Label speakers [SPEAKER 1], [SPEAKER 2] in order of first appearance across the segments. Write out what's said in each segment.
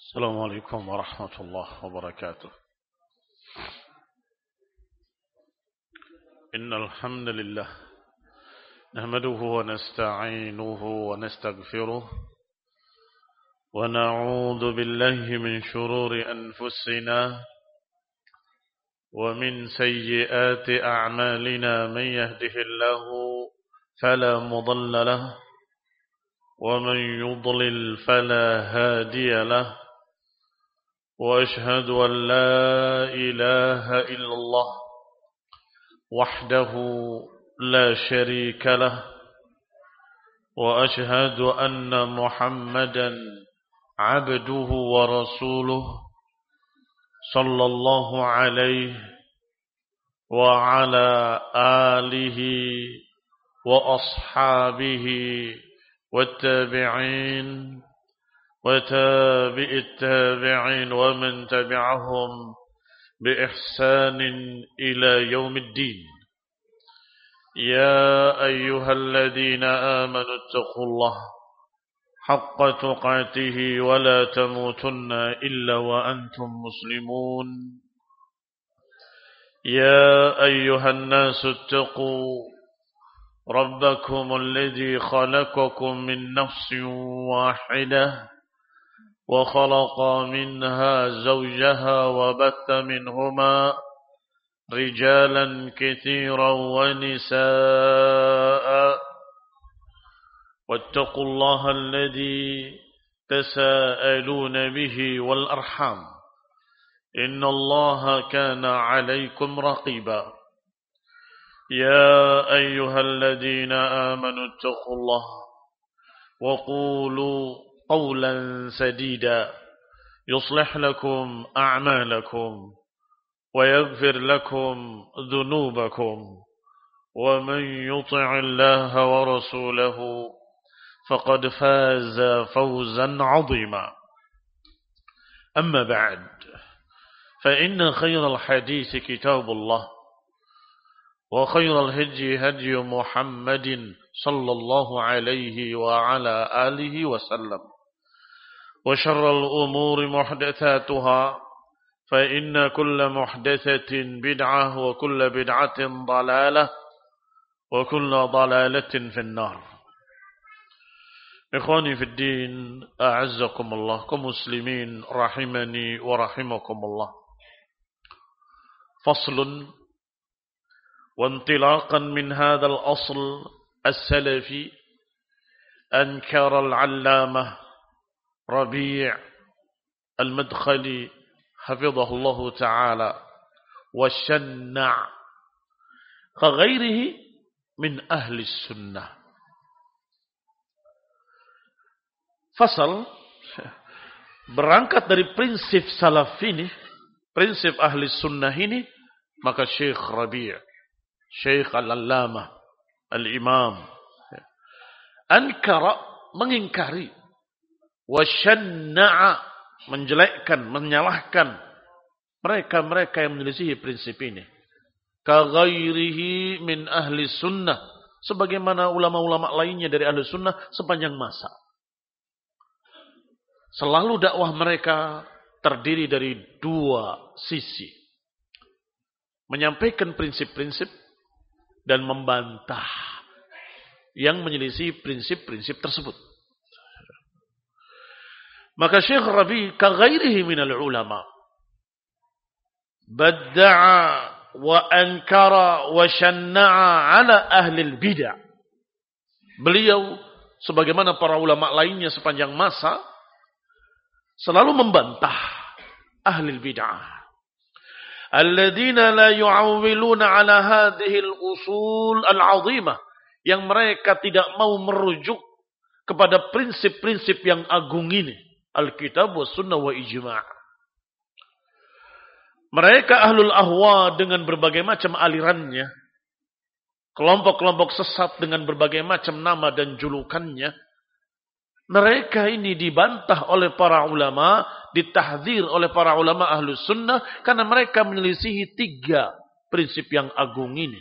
[SPEAKER 1] السلام عليكم ورحمة الله وبركاته. إن الحمد لله نحمده ونستعينه ونستغفره ونعوذ بالله من شرور أنفسنا ومن سيئات أعمالنا. من يهده الله فلا مضل له ومن يضلل فلا هادي له، وأشهد أن لا إله إلا الله وحده لا شريك له، وأشهد أن محمدا عبده ورسوله صلى الله عليه وعلى آله وأصحابه والتابعين وتابع التابعين ومن تبعهم بإحسان إلى يوم الدين. يا أيها الذين آمنوا اتقوا الله حق تقاته ولا تموتن إلا وأنتم مسلمون. يا أيها الناس اتقوا ربكم الذي خلقكم من نفس واحدة وخلق منها زوجها وبث منهما رجالا كثيرا ونساء، واتقوا الله الذي تساءلون به والأرحام إن الله كان عليكم رقيبا. يا أيها الذين آمنوا اتقوا الله وقولوا قولا سديدا يصلح لكم أعمالكم ويغفر لكم ذنوبكم، ومن يطع الله ورسوله فقد فاز فوزا عظيما. أما بعد، فإن خير الحديث كتاب الله، وخير الهدي هدي محمد صلى الله عليه وعلى آله وسلم، وشر الأمور محدثاتها، فإن كل محدثة بدعة وكل بدعة ضلالة وكل ضلالة في النار. إخواني في الدين، أعزكم الله كمسلمين رحمني ورحمكم الله. فصل. وانطلاقا من هذا الأصل السلفي أنكر العلامة ربيع المدخلي حفظه الله تعالى والشنع كغيره من أهل السنة. Fasal berangkat dari prinsip salaf ini, prinsip ahli sunnah ini, maka Syekh Rabi', Syekh Al-Allamah, Al-Imam, ankara, mengingkari, wasyanna'a, menjelekkan, menyalahkan mereka-mereka yang menyelisihi prinsip ini. Kaghairihi min ahli sunnah, sebagaimana ulama-ulama lainnya dari ahli sunnah sepanjang masa. Selalu dakwah mereka terdiri dari dua sisi. Menyampaikan prinsip-prinsip dan membantah yang menyelisih prinsip-prinsip tersebut. Maka Syekh Rabi' kaghairihi minal ulama badda'a wa ankara wa syanna'a ala ahli bidah. Beliau sebagaimana para ulama lainnya sepanjang masa selalu membantah ahli bid'ah. Alladzina la yu'awwiluna ala hadhihi al-usul al-'azimah, yang mereka tidak mau merujuk kepada prinsip-prinsip yang agung ini, Alkitab wa sunnah wa ijma'. Mereka ahlul ahwa dengan berbagai macam alirannya, kelompok-kelompok sesat dengan berbagai macam nama dan julukannya, mereka ini dibantah oleh para ulama, ditahdzir oleh para ulama ahlus sunnah, karena mereka menyelisihi tiga prinsip yang agung ini.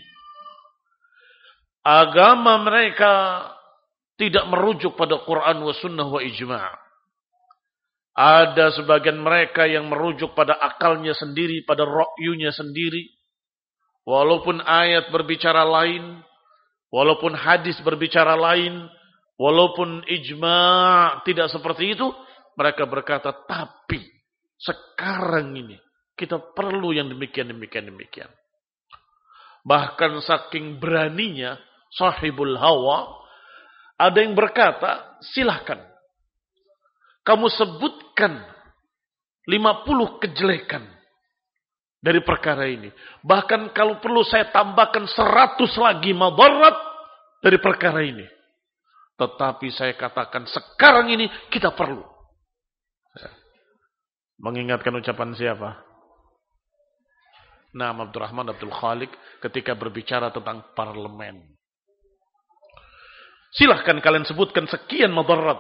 [SPEAKER 1] Agama mereka tidak merujuk pada Quran wa sunnah wa ijma'. Ada sebagian mereka yang merujuk pada akalnya sendiri, pada ra'yunya sendiri. Walaupun ayat berbicara lain, walaupun hadis berbicara lain, walaupun ijma' tidak seperti itu, mereka berkata, tapi sekarang ini kita perlu yang demikian. Bahkan saking beraninya sahibul hawa, ada yang berkata, silahkan kamu sebutkan 50 kejelekan dari perkara ini. Bahkan kalau perlu saya tambahkan 100 lagi madarat dari perkara ini. Tetapi saya katakan sekarang ini kita perlu. Mengingatkan ucapan siapa? Nama Abdurrahman Abdul Khaliq ketika berbicara tentang parlemen. Silahkan kalian sebutkan sekian madarat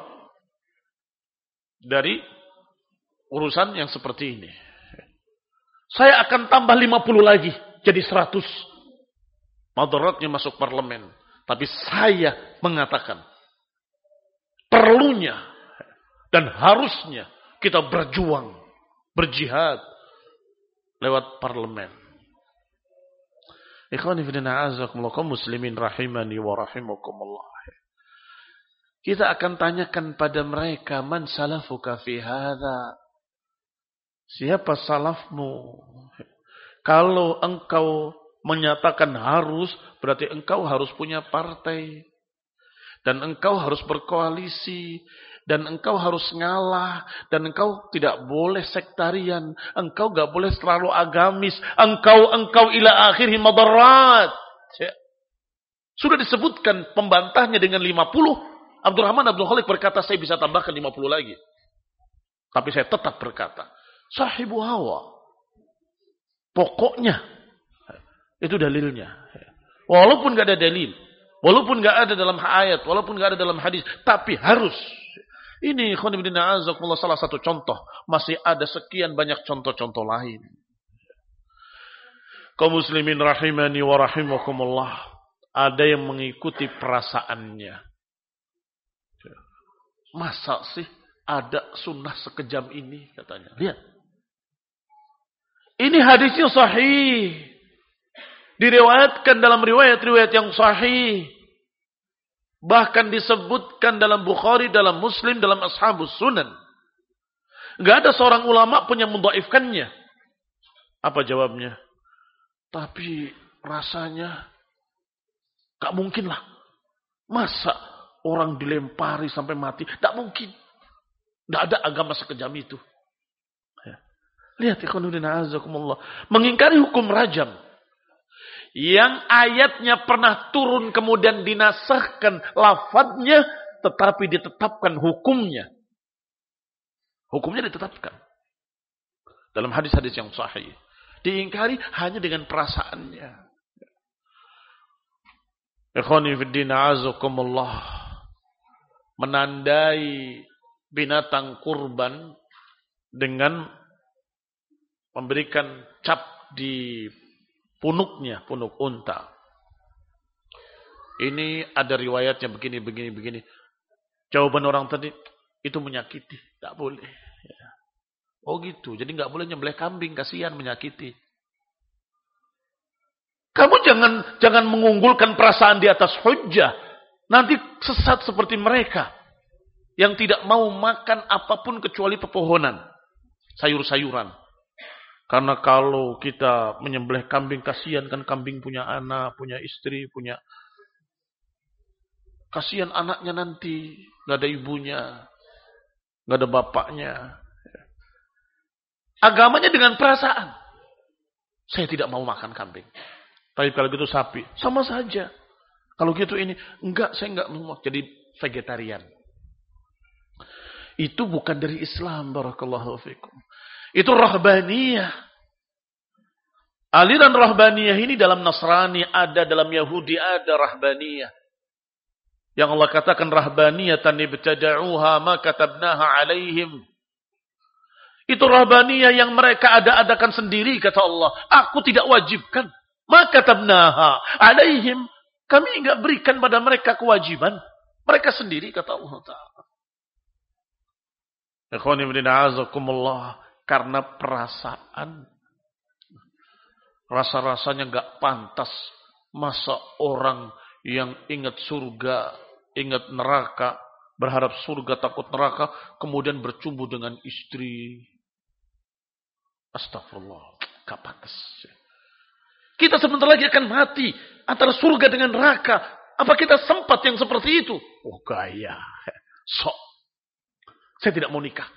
[SPEAKER 1] dari urusan yang seperti ini. Saya akan tambah 50 lagi. Jadi 100. Madaratnya masuk parlemen. Tapi saya mengatakan. Perlunya. Dan harusnya kita berjuang. Berjihad. Lewat parlemen. Ikhwani fillah a'azakumullah kaum muslimin rahimani wa rahimakumullah. Kita akan tanyakan pada mereka, man salafuka fi hadza? Siapa salafmu? Kalau engkau menyatakan harus, berarti engkau harus punya partai. Dan engkau harus berkoalisi. Dan engkau harus ngalah. Dan engkau tidak boleh sektarian. Engkau gak boleh terlalu agamis. Engkau ila akhirih madarat. Sudah disebutkan pembantahnya dengan 50. Abdurrahman Abdul Khaliq berkata, saya bisa tambahkan 50 lagi. Tapi saya tetap berkata, sahibu hawa. Pokoknya. Itu dalilnya. Walaupun gak ada dalil. Walaupun gak ada dalam ayat. Walaupun gak ada dalam hadis. Tapi harus. Ini salah satu contoh. Masih ada sekian banyak contoh-contoh lain. Kaum muslimin rahimani wa rahimakumullah. Ada yang mengikuti perasaannya. Masa sih ada sunnah sekejam ini katanya. Lihat. Ini hadisnya sahih. Diriwayatkan dalam riwayat-riwayat yang sahih. Bahkan disebutkan dalam Bukhari, dalam Muslim, dalam Ashabus Sunan. Enggak ada seorang ulama pun yang mendhaifkannya. Apa jawabnya? Tapi rasanya gak mungkin lah. Masa orang dilempari sampai mati. Tak mungkin. Tidak ada agama sekejam itu. Ya. Lihat ikhwanuddin azakumullah. Mengingkari hukum rajam. Yang ayatnya pernah turun kemudian dinasahkan lafadznya. Tetapi ditetapkan hukumnya. Hukumnya ditetapkan. Dalam hadis-hadis yang sahih. Diingkari hanya dengan perasaannya. Ikhwani fiddin azakumullah. Menandai binatang kurban dengan memberikan cap di punuknya, punuk unta. Ini ada riwayatnya begini. Jawaban orang tadi, itu menyakiti. Tak boleh. Ya. Oh gitu, jadi gak boleh nyembelih kambing, kasihan menyakiti. Kamu jangan mengunggulkan perasaan di atas hujjah. Nanti sesat seperti mereka. Yang tidak mau makan apapun kecuali pepohonan. Sayur-sayuran. Karena kalau kita menyembelih kambing, kasihan kan kambing punya anak, punya istri, punya... Kasihan anaknya nanti. Gak ada ibunya. Gak ada bapaknya. Agamanya dengan perasaan. Saya tidak mau makan kambing. Tapi kalau gitu sapi. Sama saja. Kalau gitu ini, enggak, saya enggak mau jadi vegetarian. Itu bukan dari Islam, barakallahu fikum. Itu rahbaniyah. Aliran rahbaniyah ini dalam Nasrani ada, dalam Yahudi ada rahbaniyah. Yang Allah katakan rahbaniyatan ibtada'uha ma katabnaha alaihim. Itu rahbaniyah yang mereka ada-adakan sendiri, kata Allah. Aku tidak wajibkan. Ma katabnaha alaihim. Kami enggak berikan pada mereka kewajiban. Mereka sendiri, kata Allah Ta'ala. Ikhwan ibn a'azakumullah, karena perasaan. Rasa-rasanya gak pantas. Masa orang yang ingat surga, ingat neraka, berharap surga, takut neraka, kemudian bercumbu dengan istri. Astagfirullah, gak pantas. Kita sebentar lagi akan mati antara surga dengan neraka. Apa kita sempat yang seperti itu? Oh gaya. Sok. Saya tidak mau nikah.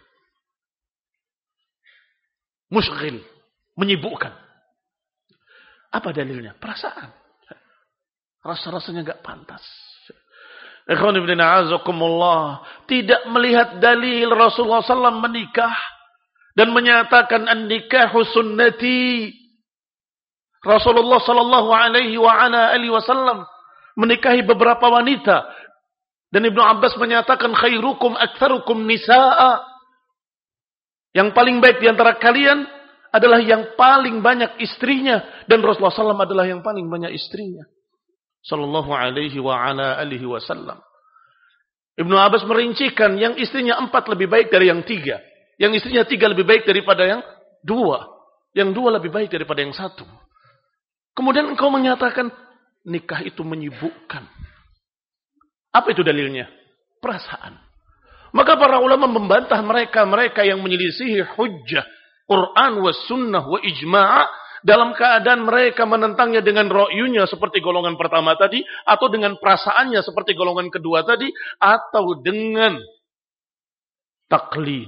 [SPEAKER 1] Musyghil. Menyibukkan. Apa dalilnya? Perasaan. Rasa-rasanya gak pantas. Ikhwan ibn a'azakumullah. Tidak melihat dalil Rasulullah SAW menikah. Dan menyatakan an-nikahu sunnati. Rasulullah sallallahu alaihi wasallam menikahi beberapa wanita, dan Ibnu Abbas menyatakan khairukum aktsarukum nisaa. Yang paling baik di antara kalian adalah yang paling banyak istrinya, dan Rasulullah SAW adalah yang paling banyak istrinya. Sallallahu alaihi wasallam. Ibnu Abbas merincikan yang istrinya 4 lebih baik dari yang 3. Yang istrinya 3 lebih baik daripada yang 2. Yang 2 lebih baik daripada yang 1. Kemudian engkau menyatakan nikah itu menyibukkan. Apa itu dalilnya? Perasaan. Maka para ulama membantah mereka yang menyelisihi hujjah Quran wa sunnah wa ijma' dalam keadaan mereka menentangnya dengan ra'yunya seperti golongan pertama tadi, atau dengan perasaannya seperti golongan kedua tadi, atau dengan taklid.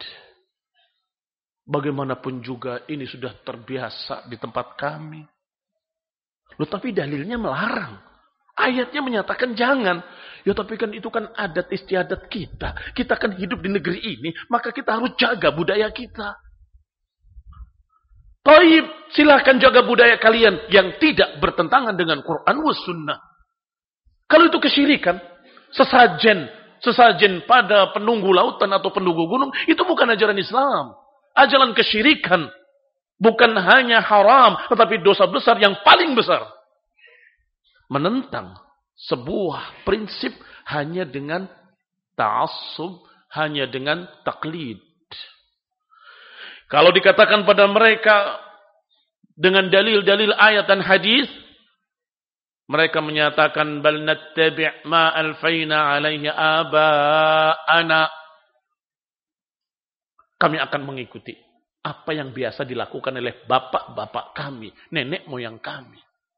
[SPEAKER 1] Bagaimanapun juga ini sudah terbiasa di tempat kami. Loh, tapi dalilnya melarang. Ayatnya menyatakan jangan. Ya tapi kan itu kan adat istiadat kita. Kita kan hidup di negeri ini. Maka kita harus jaga budaya kita. Taib, silahkan jaga budaya kalian yang tidak bertentangan dengan Quran wa sunnah. Kalau itu kesyirikan, sesajen pada penunggu lautan atau penunggu gunung, itu bukan ajaran Islam. Ajaran kesyirikan. Bukan hanya haram, tetapi dosa besar yang paling besar. Menentang sebuah prinsip hanya dengan ta'assub, hanya dengan taklid. Kalau dikatakan pada mereka dengan dalil-dalil ayat dan hadis, mereka menyatakan bal nattabi' ma alfaina alaihi aba'ana. Kami akan mengikuti apa yang biasa dilakukan oleh bapak-bapak kami, nenek moyang kami.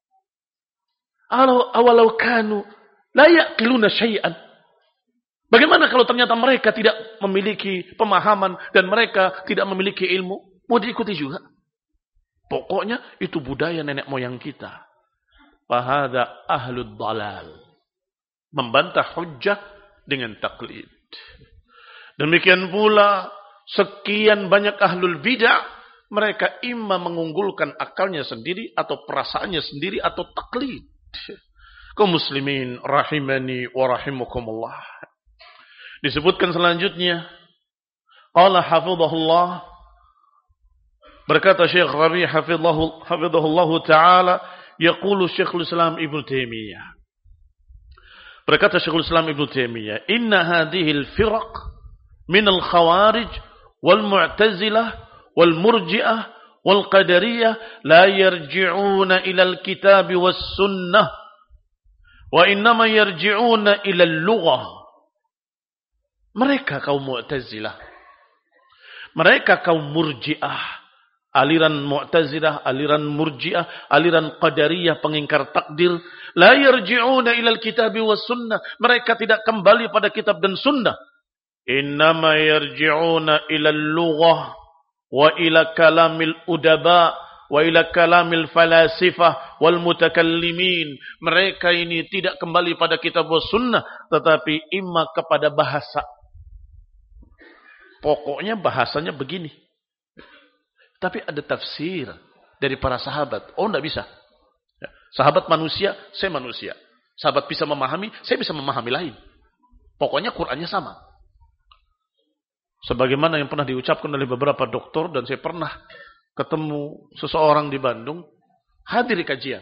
[SPEAKER 1] Awalau kanu la yaqiluna syai'an. Bagaimana kalau ternyata mereka tidak memiliki pemahaman dan mereka tidak memiliki ilmu? Mau diikuti juga? Pokoknya itu budaya nenek moyang kita. Fahada ahlud dalal. Membantah hujjah dengan taklid. Demikian pula sekian banyak ahlul bidah, mereka imma mengunggulkan akalnya sendiri atau perasaannya sendiri atau taklid. Kaum muslimin rahimani wa rahimakumullah. Disebutkan selanjutnya, qala hafizahullah, berkata Syekh Rabi hafizahullah taala, yaqulu Syekhul Islam Ibnu Taimiyah. Berkata Syekhul Islam Ibnu Taimiyah, inna hadhihi al-firaq min al-khawarij والمعتزلة والمرجئة والقدرية لا يرجعون إلى الكتاب والسنة وإنما يرجعون إلى اللغة. Mereka kaum Mu'tazilah, mereka kaum Murji'ah, aliran Mu'tazilah, aliran Murji'ah, aliran Qadariyah pengingkar takdir, la yarji'una ilal kitabi was sunnah. Mereka tidak kembali pada kitab dan sunnah. Innama yarji'una ila al-lughah wa ila kalamil udaba wa ila kalamil falasifah wal mutakallimin. Mereka ini tidak kembali pada kitab wa sunnah, tetapi imma kepada bahasa. Pokoknya bahasanya begini. Tapi ada tafsir dari para sahabat. Oh, enggak bisa. Sahabat manusia, saya manusia. Sahabat bisa memahami, saya bisa memahami lain. Pokoknya Qur'annya sama. Sebagaimana yang pernah diucapkan oleh beberapa doktor, dan saya pernah ketemu seseorang di Bandung, hadir di kajian.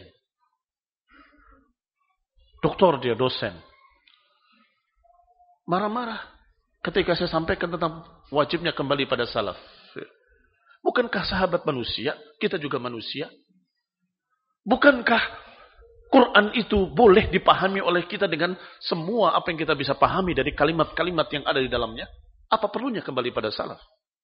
[SPEAKER 1] Doktor dia, dosen. Marah-marah ketika saya sampaikan tentang wajibnya kembali pada salaf. Bukankah sahabat manusia? Kita juga manusia. Bukankah Quran itu boleh dipahami oleh kita dengan semua apa yang kita bisa pahami dari kalimat-kalimat yang ada di dalamnya? Apa perlunya kembali pada salaf?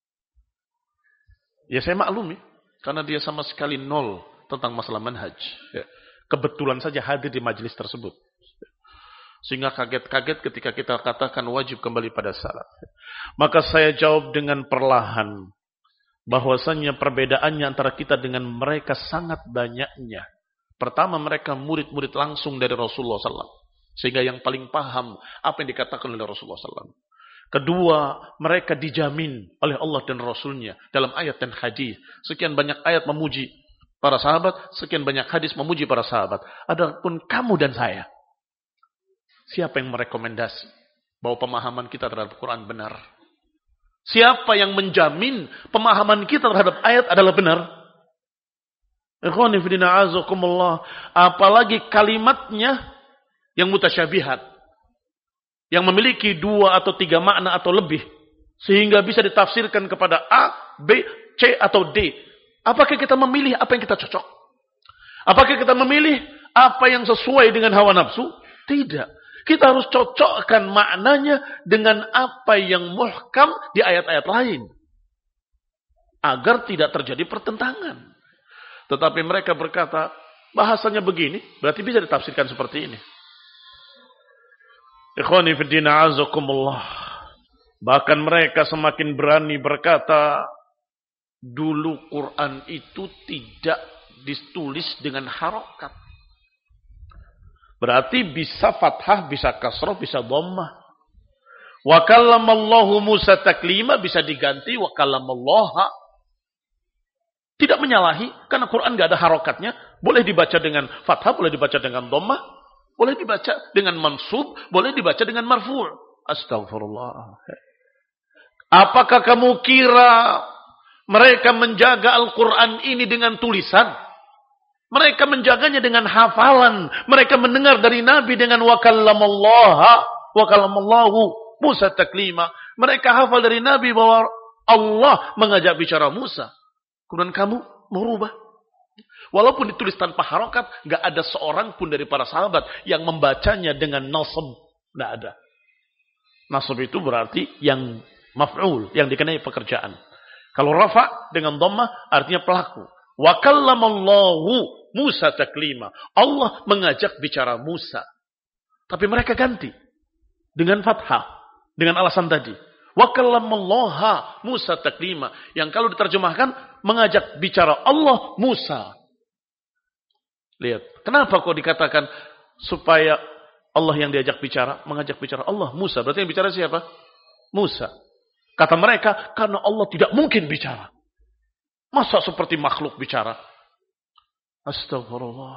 [SPEAKER 1] Ya saya maklumi, karena dia sama sekali nol tentang masalah manhaj. Ya. Kebetulan saja hadir di majelis tersebut. Sehingga kaget-kaget ketika kita katakan wajib kembali pada salaf. Maka saya jawab dengan perlahan. Bahwasannya perbedaannya antara kita dengan mereka sangat banyaknya. Pertama, mereka murid-murid langsung dari Rasulullah SAW. Sehingga yang paling paham apa yang dikatakan oleh Rasulullah SAW. Kedua, mereka dijamin oleh Allah dan Rasulnya dalam ayat dan hadis. Sekian banyak ayat memuji para sahabat, sekian banyak hadis memuji para sahabat. Adapun kamu dan saya, siapa yang merekomendasi bahwa pemahaman kita terhadap Quran benar? Siapa yang menjamin pemahaman kita terhadap ayat adalah benar? Ikhwani fillah azakumullah, apalagi kalimatnya yang mutasyabihat, yang memiliki 2 atau 3 makna atau lebih, sehingga bisa ditafsirkan kepada A, B, C atau D. Apakah kita memilih apa yang kita cocok? Apakah kita memilih apa yang sesuai dengan hawa nafsu? Tidak. Kita harus cocokkan maknanya dengan apa yang muhkam di ayat-ayat lain. Agar tidak terjadi pertentangan. Tetapi mereka berkata, bahasanya begini, berarti bisa ditafsirkan seperti ini. Ikhwani fiddina azakumullah. Bahkan mereka semakin berani berkata, dulu Quran itu tidak ditulis dengan harokat. Berarti bisa fathah, bisa kasroh, bisa dhammah. Wa kallamallahu Musa taklima bisa diganti wa kallamallaha. Tidak menyalahi karena Quran enggak ada harokatnya, boleh dibaca dengan fathah, boleh dibaca dengan dhammah, boleh dibaca dengan mansub, boleh dibaca dengan marfu'. Astagfirullah. Apakah kamu kira mereka menjaga Al-Quran ini dengan tulisan? Mereka menjaganya dengan hafalan. Mereka mendengar dari Nabi dengan wa kallamallahu Musa taklima. Mereka hafal dari Nabi bahwa Allah mengajak bicara Musa. Kemudian kamu merubah. Walaupun ditulis tanpa harokat, gak ada seorang pun dari para sahabat yang membacanya dengan nasab. Gak ada. Nasab itu berarti yang maf'ul, yang dikenai pekerjaan. Kalau rafa dengan dhammah artinya pelaku. Wa kallamallahu Musa taklima. Allah mengajak bicara Musa. Tapi mereka ganti. Dengan fathah. Dengan alasan tadi. Wa kallamallaha Musa taklima. Yang kalau diterjemahkan, mengajak bicara Allah Musa. Lihat. Kenapa kok dikatakan supaya Allah yang diajak bicara, mengajak bicara Allah Musa. Berarti yang bicara siapa? Musa. Kata mereka, karena Allah tidak mungkin bicara. Masa seperti makhluk bicara? Astagfirullah.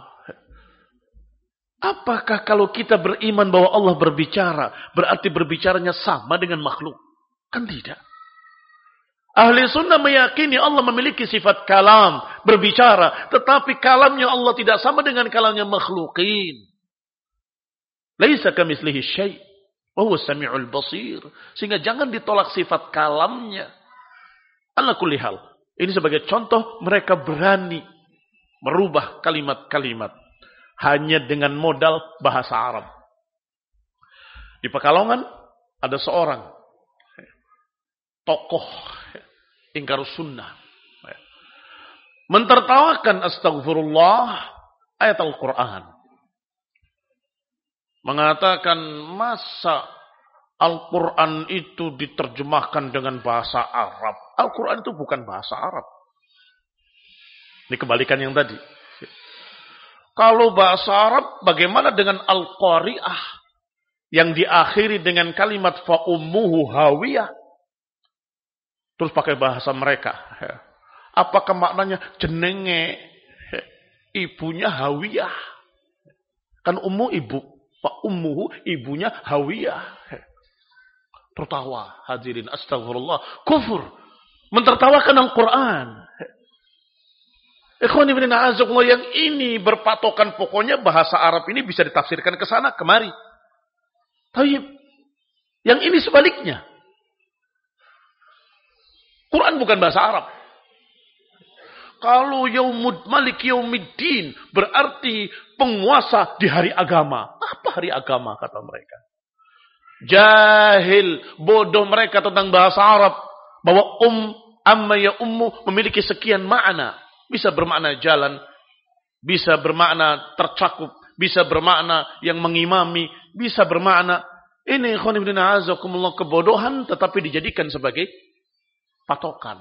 [SPEAKER 1] Apakah kalau kita beriman bahwa Allah berbicara, berarti berbicaranya sama dengan makhluk? Kan tidak. Ahli sunnah meyakini Allah memiliki sifat kalam, berbicara. Tetapi kalamnya Allah tidak sama dengan kalamnya makhlukin. Laisa kamitslihi syai', wa huwa samiul basir. Sehingga jangan ditolak sifat kalamnya. Ala kulli hal. Ini sebagai contoh mereka berani merubah kalimat-kalimat hanya dengan modal bahasa Arab. Di Pekalongan ada seorang tokoh ingkar sunnah mentertawakan astagfirullah ayat Al-Quran. Mengatakan masa Al-Quran itu diterjemahkan dengan bahasa Arab. Al-Quran itu bukan bahasa Arab. Ini kebalikan yang tadi. Kalau bahasa Arab, bagaimana dengan Al-Qari'ah? Yang diakhiri dengan kalimat fa'ummuhu hawiyah. Terus pakai bahasa mereka. Apakah maknanya jenenge ibunya hawiyah? Kan ummu ibu. Fa'ummuhu ibunya hawiyah. Tertawa hadirin astagfirullah. Kufur. Mentertawakan Al-Quran. Ikhwani fillah a'azakumullah, yang ini berpatokan pokoknya bahasa Arab ini bisa ditafsirkan ke sana kemari. Tapi yang ini sebaliknya. Quran bukan bahasa Arab. Kalau Malik Yaumiddin berarti penguasa di hari agama. Apa hari agama kata mereka? Jahil, bodoh mereka tentang bahasa Arab. Bahwa amma ya ummu memiliki sekian makna. Bisa bermakna jalan, bisa bermakna tercakup, bisa bermakna yang mengimami, bisa bermakna ini khonibdina azakumullah kebodohan tetapi dijadikan sebagai patokan.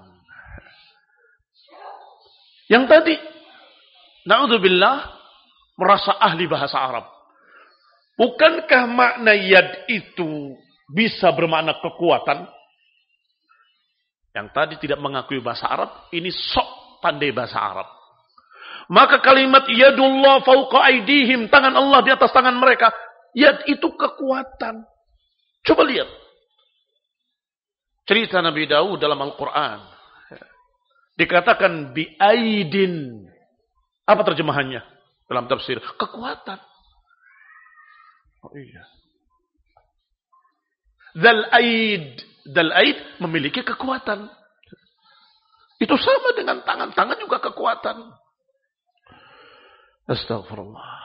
[SPEAKER 1] Yang tadi na'udzubillah merasa ahli bahasa Arab. Bukankah makna yad itu bisa bermakna kekuatan? Yang tadi tidak mengakui bahasa Arab, ini sok pandai bahasa Arab. Maka kalimat yadullah fauqa aidihim, tangan Allah di atas tangan mereka. Yad itu kekuatan. Coba lihat. Cerita Nabi Daud dalam Al-Quran. Dikatakan bi'aidin. Apa terjemahannya dalam tafsir? Kekuatan. Oh iya. Dal aid memiliki kekuatan. Itu sama dengan tangan. Tangan juga kekuatan. Astagfirullah.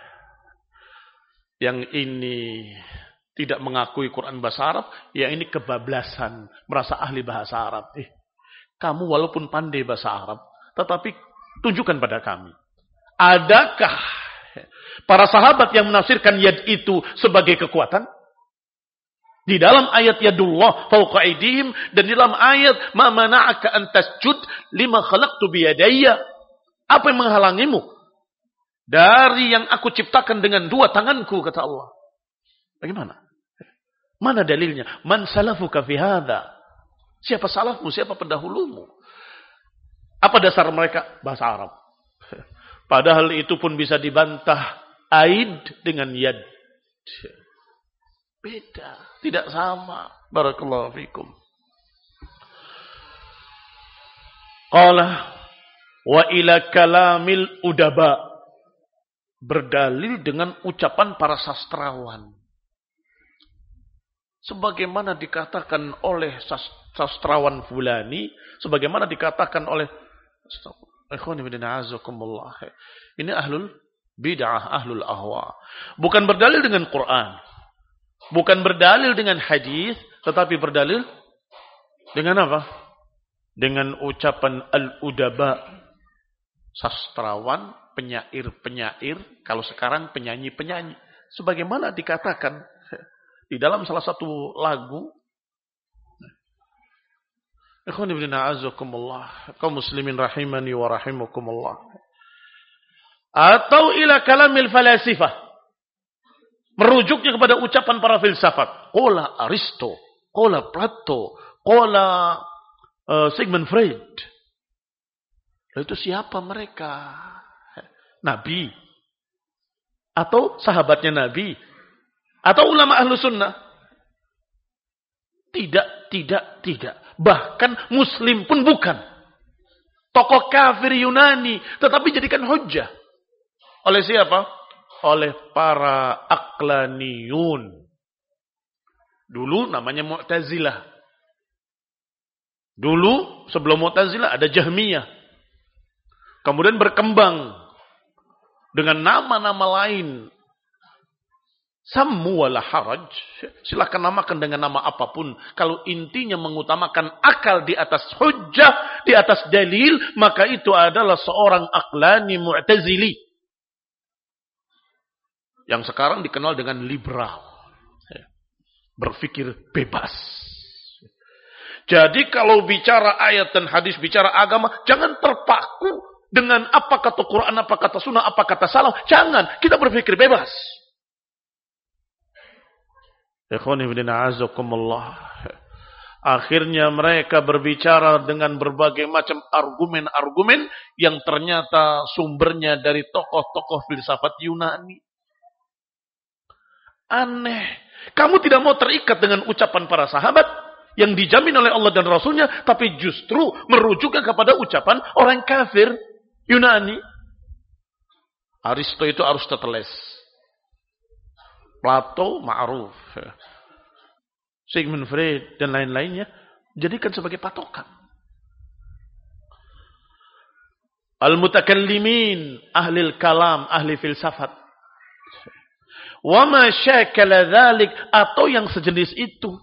[SPEAKER 1] Yang ini tidak mengakui Quran bahasa Arab, ya ini kebablasan, merasa ahli bahasa Arab. Kamu walaupun pandai bahasa Arab, tetapi tunjukkan pada kami. Adakah para sahabat yang menafsirkan yad itu sebagai kekuatan? Di dalam ayat yadullah fauqa aydihim dan di dalam ayat ma mana'aka an tasjud lima khalaqtu biyadayya. Apa yang menghalangimu dari yang aku ciptakan dengan dua tanganku, kata Allah. Bagaimana? Mana dalilnya? Man salafuka fi hadza? Siapa salafmu? Siapa pendahulumu? Apa dasar mereka? Bahasa Arab. Padahal itu pun bisa dibantah aid dengan yad. Beda, tidak sama. Barakallahu fikum. Qala wa ila kalamil udaba, berdalil dengan ucapan para sastrawan. Sebagaimana dikatakan oleh sastrawan fulani, sebagaimana dikatakan oleh ini ahlul bid'ah, ahlul ahwa. Bukan berdalil dengan Quran, bukan berdalil dengan hadis, tetapi berdalil dengan apa? Dengan ucapan al-udaba, sastrawan, penyair-penyair, kalau sekarang penyanyi-penyanyi. Sebagaimana dikatakan di dalam salah satu lagu, ikhwan ibn a'azakumullah, kaum muslimin rahimani wa rahimakumullah. Atau ila kalamil falasifah, merujuknya kepada ucapan para filsafat. Qala Aristo, qala Plato, qala Sigmund Freud. Lalu itu siapa mereka? Nabi? Atau sahabatnya Nabi? Atau ulama ahlu sunnah? Tidak. Bahkan Muslim pun bukan. Tokoh kafir Yunani. Tetapi jadikan hujjah. Oleh siapa? Oleh para aqlaniyun. Dulu namanya Mu'tazilah. Dulu sebelum Mu'tazilah ada Jahmiyah. Kemudian berkembang dengan nama-nama lain. Sammu wala haraj. Silakan namakan dengan nama apapun. Kalau intinya mengutamakan akal di atas hujjah, di atas dalil, maka itu adalah seorang aqlani mu'tazili. Yang sekarang dikenal dengan liberal. Berpikir bebas. Jadi kalau bicara ayat dan hadis, bicara agama, jangan terpaku dengan apa kata Quran, apa kata sunnah, apa kata salaf. Jangan. Kita berpikir bebas. Ikhwani fillah a'azakumullah. Akhirnya mereka berbicara dengan berbagai macam argumen-argumen yang ternyata sumbernya dari tokoh-tokoh filsafat Yunani. Aneh. Kamu tidak mau terikat dengan ucapan para sahabat yang dijamin oleh Allah dan Rasulnya, tapi justru merujukkan kepada ucapan orang kafir Yunani. Aristo itu Aristoteles. Plato ma'ruf. Sigmund Freud dan lain-lainnya jadikan sebagai patokan. Al-mutakallimin, ahli kalam, ahli filsafat. Wa ma syakala dzalik, atau yang sejenis itu.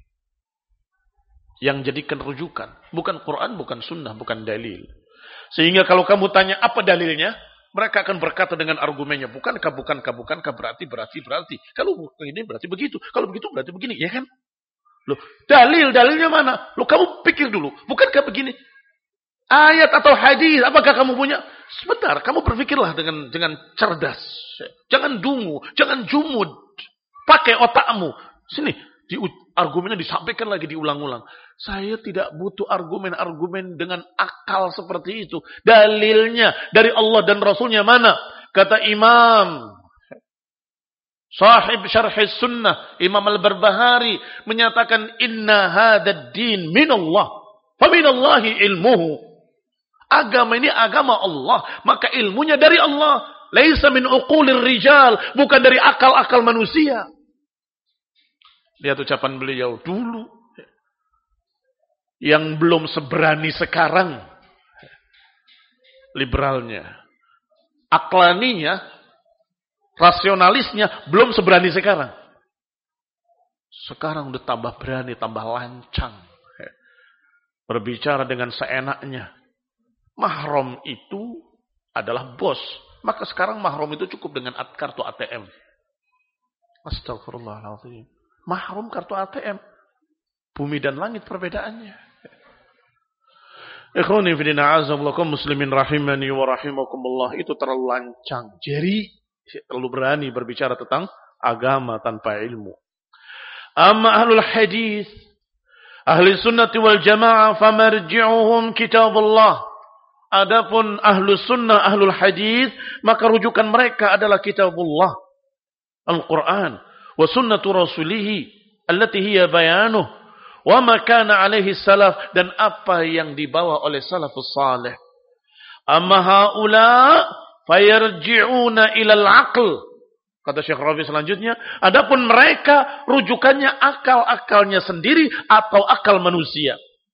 [SPEAKER 1] Yang jadikan rujukan. Bukan Quran, bukan sunnah, bukan dalil. Sehingga kalau kamu tanya apa dalilnya, mereka akan berkata dengan argumennya. Bukankah, berarti. Kalau ini berarti begitu. Kalau begitu berarti begini. Ya kan? Loh, dalilnya mana? Loh, kamu pikir dulu. Bukankah begini? Ayat atau hadis, apakah kamu punya? Sebentar, kamu berpikirlah dengan cerdas. Jangan dungu, jangan jumud. Pakai otakmu. Sini, argumennya disampaikan lagi, diulang-ulang. Saya tidak butuh argumen-argumen dengan akal seperti itu. Dalilnya dari Allah dan Rasulnya mana? Kata Imam Sahib Syarh Sunnah, Imam Al-Barbahari menyatakan inna hadad din minallah, fa minallahi ilmuhu. Agama ini agama Allah, maka ilmunya dari Allah. Laisa min uqulir rijal, bukan dari akal-akal manusia. Lihat ucapan beliau dulu. Yang belum seberani sekarang. Liberalnya. Aklaninya, rasionalisnya belum seberani sekarang. Sekarang udah tambah berani, tambah lancang. Berbicara dengan seenaknya. Mahram itu adalah bos. Maka sekarang mahram itu cukup dengan kartu ATM. Astagfirullahaladzim. Mahram kartu ATM. Bumi dan langit perbedaannya. Ikhwani fillah azallakum muslimin rahimani wa rahimakumullah. Itu terlalu lancang. Jadi terlalu berani berbicara tentang agama tanpa ilmu. Amma ahlul hadis, ahli sunnati wal jamaah, famarji'uhum kitabullah. Adapun ahlu sunnah, ahlul hadis, maka rujukan mereka adalah kitabullah, Al-Quran, wa sunnatu rasulihi, allati hiya bayanuh, wa ma kana alaihi salaf, dan apa yang dibawa oleh salafus salih. Amma haula fayarji'una ilal aql. Kata Syekh Rabi selanjutnya, adapun mereka rujukannya akal-akalnya sendiri atau akal manusia.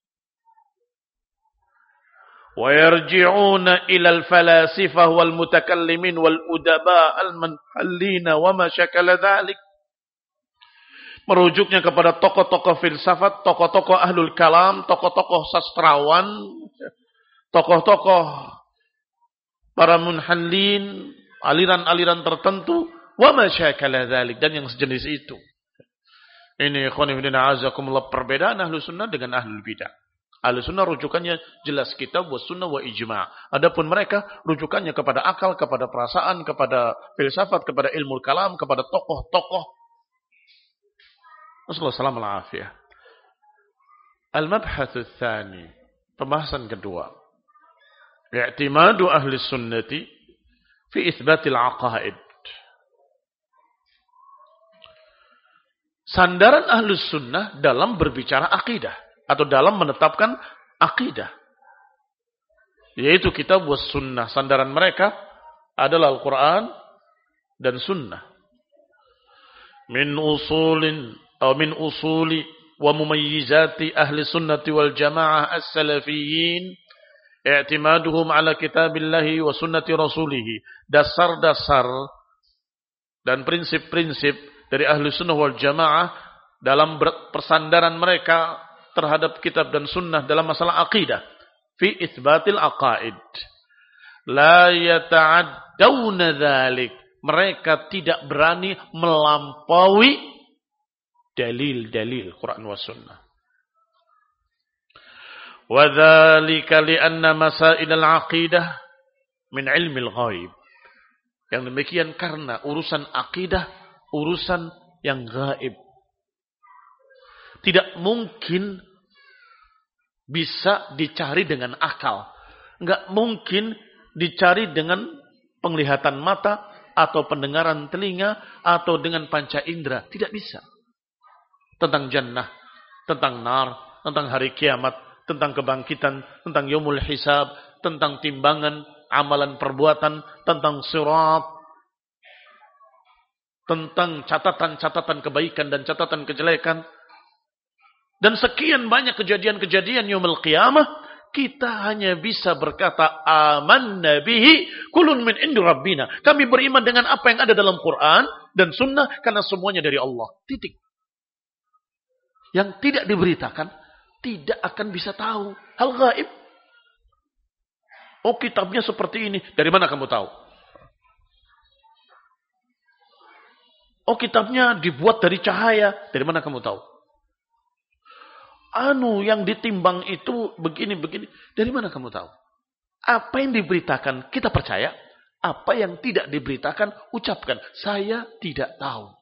[SPEAKER 1] وَيَرْجِعُونَ إِلَى الْفَلَاسِفَةِ وَالْمُتَكَلِّمِينَ وَالْأُدَبَاءِ الْمَنْحَلِّينَ وَمَا شَكَلَ ذَلِكَ. Merujuknya kepada tokoh-tokoh filsafat, tokoh-tokoh ahlul kalam, tokoh-tokoh sastrawan, tokoh-tokoh para munhallin, aliran-aliran tertentu, وَمَا شَكَلَ ذَلِكَ, dan yang sejenis itu. Ini ikhwani fillah azakumullah, perbedaan ahlus sunnah dengan ahlul bidah. Ahlu sunnah rujukannya jelas kitab wa sunnah wa ijma'. Adapun mereka rujukannya kepada akal, kepada perasaan, kepada filsafat, kepada ilmu kalam, kepada tokoh-tokoh. Wassalamualaikum warahmatullahi wabarakatuh. Al-mabhatsu tsani, pembahasan kedua. I'timadu ahli sunnati fi itsbatil aqaid. Sandaran ahli sunnah dalam berbicara akidah. Atau dalam menetapkan akidah. Yaitu kitab was sunnah. Sandaran mereka adalah Al-Quran dan sunnah. Min usuli wa mumayyizati ahli sunnati wal jamaah as-salafiyin. I'timaduhum ala kitabillahi wa sunnati rasulihi. Dasar-dasar dan prinsip-prinsip dari ahli sunnah wal jamaah dalam persandaran mereka terhadap kitab dan sunnah dalam masalah akidah. Fi itsbatil aqaid. La yata'addawna dzalik. Mereka tidak berani melampaui dalil-dalil Quran wa sunnah. Wa dzalika li'anna masail al-aqidah min ilmi al-ghaib. Yang demikian karena urusan akidah urusan yang gaib. Tidak mungkin bisa dicari dengan akal. Enggak mungkin dicari dengan penglihatan mata atau pendengaran telinga atau dengan panca indera. Tidak bisa. Tentang jannah, tentang nar, tentang hari kiamat, tentang kebangkitan, tentang yaumul hisab, tentang timbangan, amalan perbuatan, tentang sirat, tentang catatan-catatan kebaikan dan catatan kejelekan. Dan sekian banyak kejadian-kejadian yaumul qiyamah Kita hanya bisa berkata amanna bihi kulun min indi rabbina. Kami beriman dengan apa yang ada dalam Quran dan sunnah karena semuanya dari Allah. Titik. Yang tidak diberitakan tidak akan bisa tahu. Hal gaib. Oh, kitabnya seperti ini. Dari mana kamu tahu? Oh, kitabnya dibuat dari cahaya. Dari mana kamu tahu? Yang ditimbang itu begini-begini. Dari mana kamu tahu? Apa yang diberitakan kita percaya. Apa yang tidak diberitakan ucapkan. Saya tidak tahu.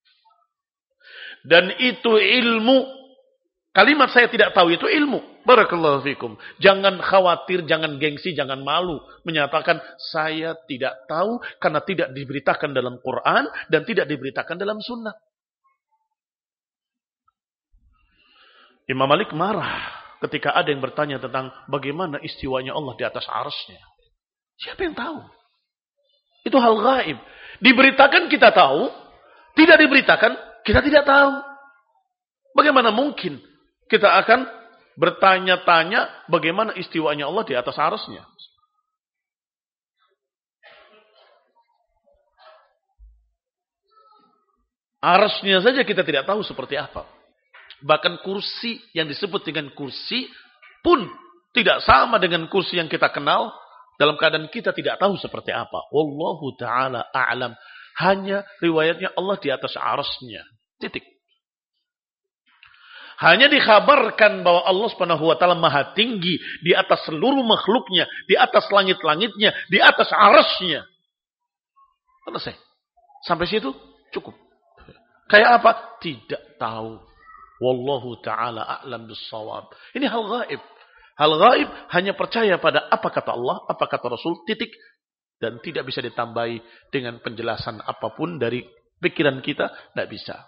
[SPEAKER 1] Dan itu ilmu. Kalimat saya tidak tahu itu ilmu. Barakallahu fikum. Jangan khawatir, jangan gengsi, jangan malu. Menyatakan saya tidak tahu karena tidak diberitakan dalam Quran dan tidak diberitakan dalam sunnah. Imam Malik marah ketika ada yang bertanya tentang bagaimana istiwanya Allah di atas arsy-Nya. Siapa yang tahu? Itu hal gaib. Diberitakan kita tahu, tidak diberitakan kita tidak tahu. Bagaimana mungkin kita akan bertanya-tanya bagaimana istiwanya Allah di atas arsy-Nya? Arsy-Nya saja kita tidak tahu seperti apa. Bahkan kursi yang disebut dengan kursi pun tidak sama dengan kursi yang kita kenal dalam keadaan kita tidak tahu seperti apa. Wallahu ta'ala a'lam. Hanya riwayatnya Allah di atas arsy-Nya. Titik. Hanya dikhabarkan bahwa Allah Subhanahu wa taala Maha tinggi di atas seluruh makhluknya, di atas langit-langitnya, di atas arsy-Nya. Selesai. Sampai situ cukup. Kayak apa? Tidak tahu. Wallahu ta'ala a'lam bis-shawab. Ini hal gaib. Hal gaib hanya percaya pada apa kata Allah, apa kata Rasul, titik. Dan tidak bisa ditambahi dengan penjelasan apapun dari pikiran kita. Tidak bisa.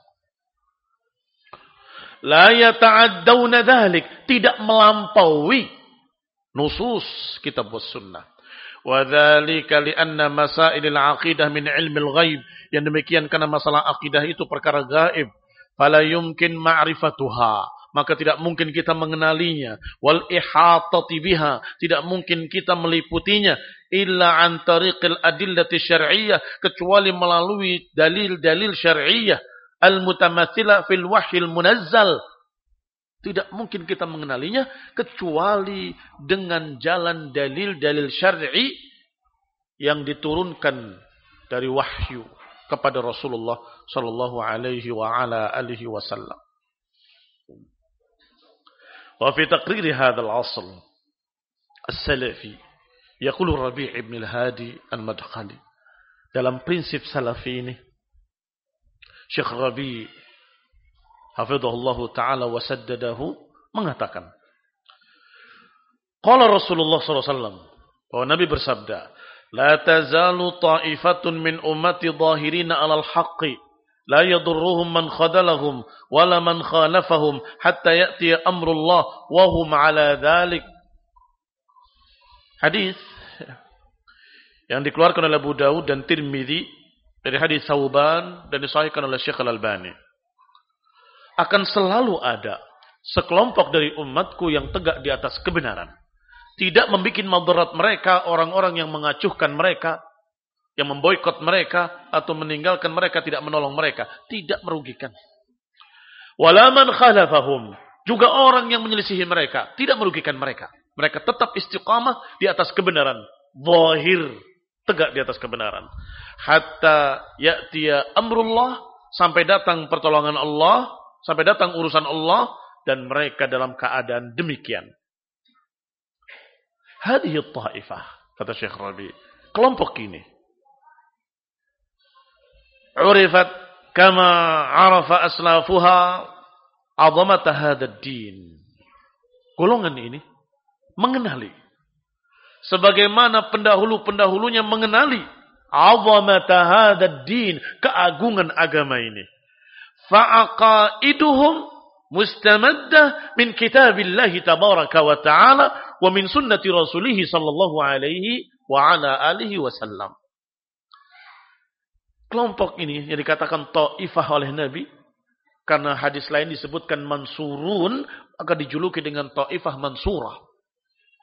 [SPEAKER 1] La yata'addawna dhalik. Tidak melampaui nusus kitab was sunnah. Wa dzalika li'anna masailil aqidah min ilmil ghaib. Yang demikian karena masalah akidah itu perkara gaib. Fala yumkin ma'rifatuha. Maka tidak mungkin kita mengenalinya. Wal ihatati biha. Tidak mungkin kita meliputinya. Illa an tariqil adillati syar'iyyah. Kecuali melalui dalil-dalil syar'iyyah. Al-mutamathila fil wahyil munazzal. Tidak mungkin kita mengenalinya. Kecuali dengan jalan dalil-dalil syar'i. Yang diturunkan dari wahyu. Kepada Rasulullah sallallahu alaihi wa ala alihi wasallam. Wa fi taqrir hadha al-'asr as-salafi yaqulu Rabi' ibn al-Hadi al-Madkhali. Dalam prinsip salafi ini Syekh Rabi' hafizahullahu taala wa saddadahu mengatakan qala Rasulullah sallallahu alaihi wasallam, bahwa Nabi bersabda, لا تزال طائفة من أمتي ظاهرين على الحق لا يضرهم من خذلهم ولا من خالفهم حتى يأتي أمر الله وهم على ذلك. Hadis yang dikeluarkan oleh Abu Dawud dan Tirmidzi dari hadis Thauban dan disahihkan oleh Syekh Al-Albani. Akan selalu ada sekelompok dari umatku yang tegak di atas kebenaran. Tidak membuat madarat mereka, orang-orang yang mengacuhkan mereka, yang memboikot mereka, atau meninggalkan mereka, tidak menolong mereka. Tidak merugikan. Walaman khalafahum. Juga orang yang menyelisihi mereka. Tidak merugikan mereka. Mereka tetap istiqamah di atas kebenaran. Zahir. Tegak di atas kebenaran. Hatta ya'tiya amrullah. Sampai datang pertolongan Allah. Sampai datang urusan Allah. Dan mereka dalam keadaan demikian. Hadhihi ta'ifah, kata Syekh Rabi, kelompok ini urifat kama arafa aslafuha azamata hadzal din. Golongan ini mengenali sebagaimana pendahulu-pendahulunya mengenali azamata hadzal din, keagungan agama ini. Fa'aqaiduhum mustamaddah min kitabillahi tabaraka wa ta'ala wa min sunnati rasulih sallallahu alaihi wa ala alihi wasallam. Kelompok ini yang dikatakan ta'ifah oleh Nabi, karena hadis lain disebutkan mansurun, maka dijuluki dengan ta'ifah mansurah.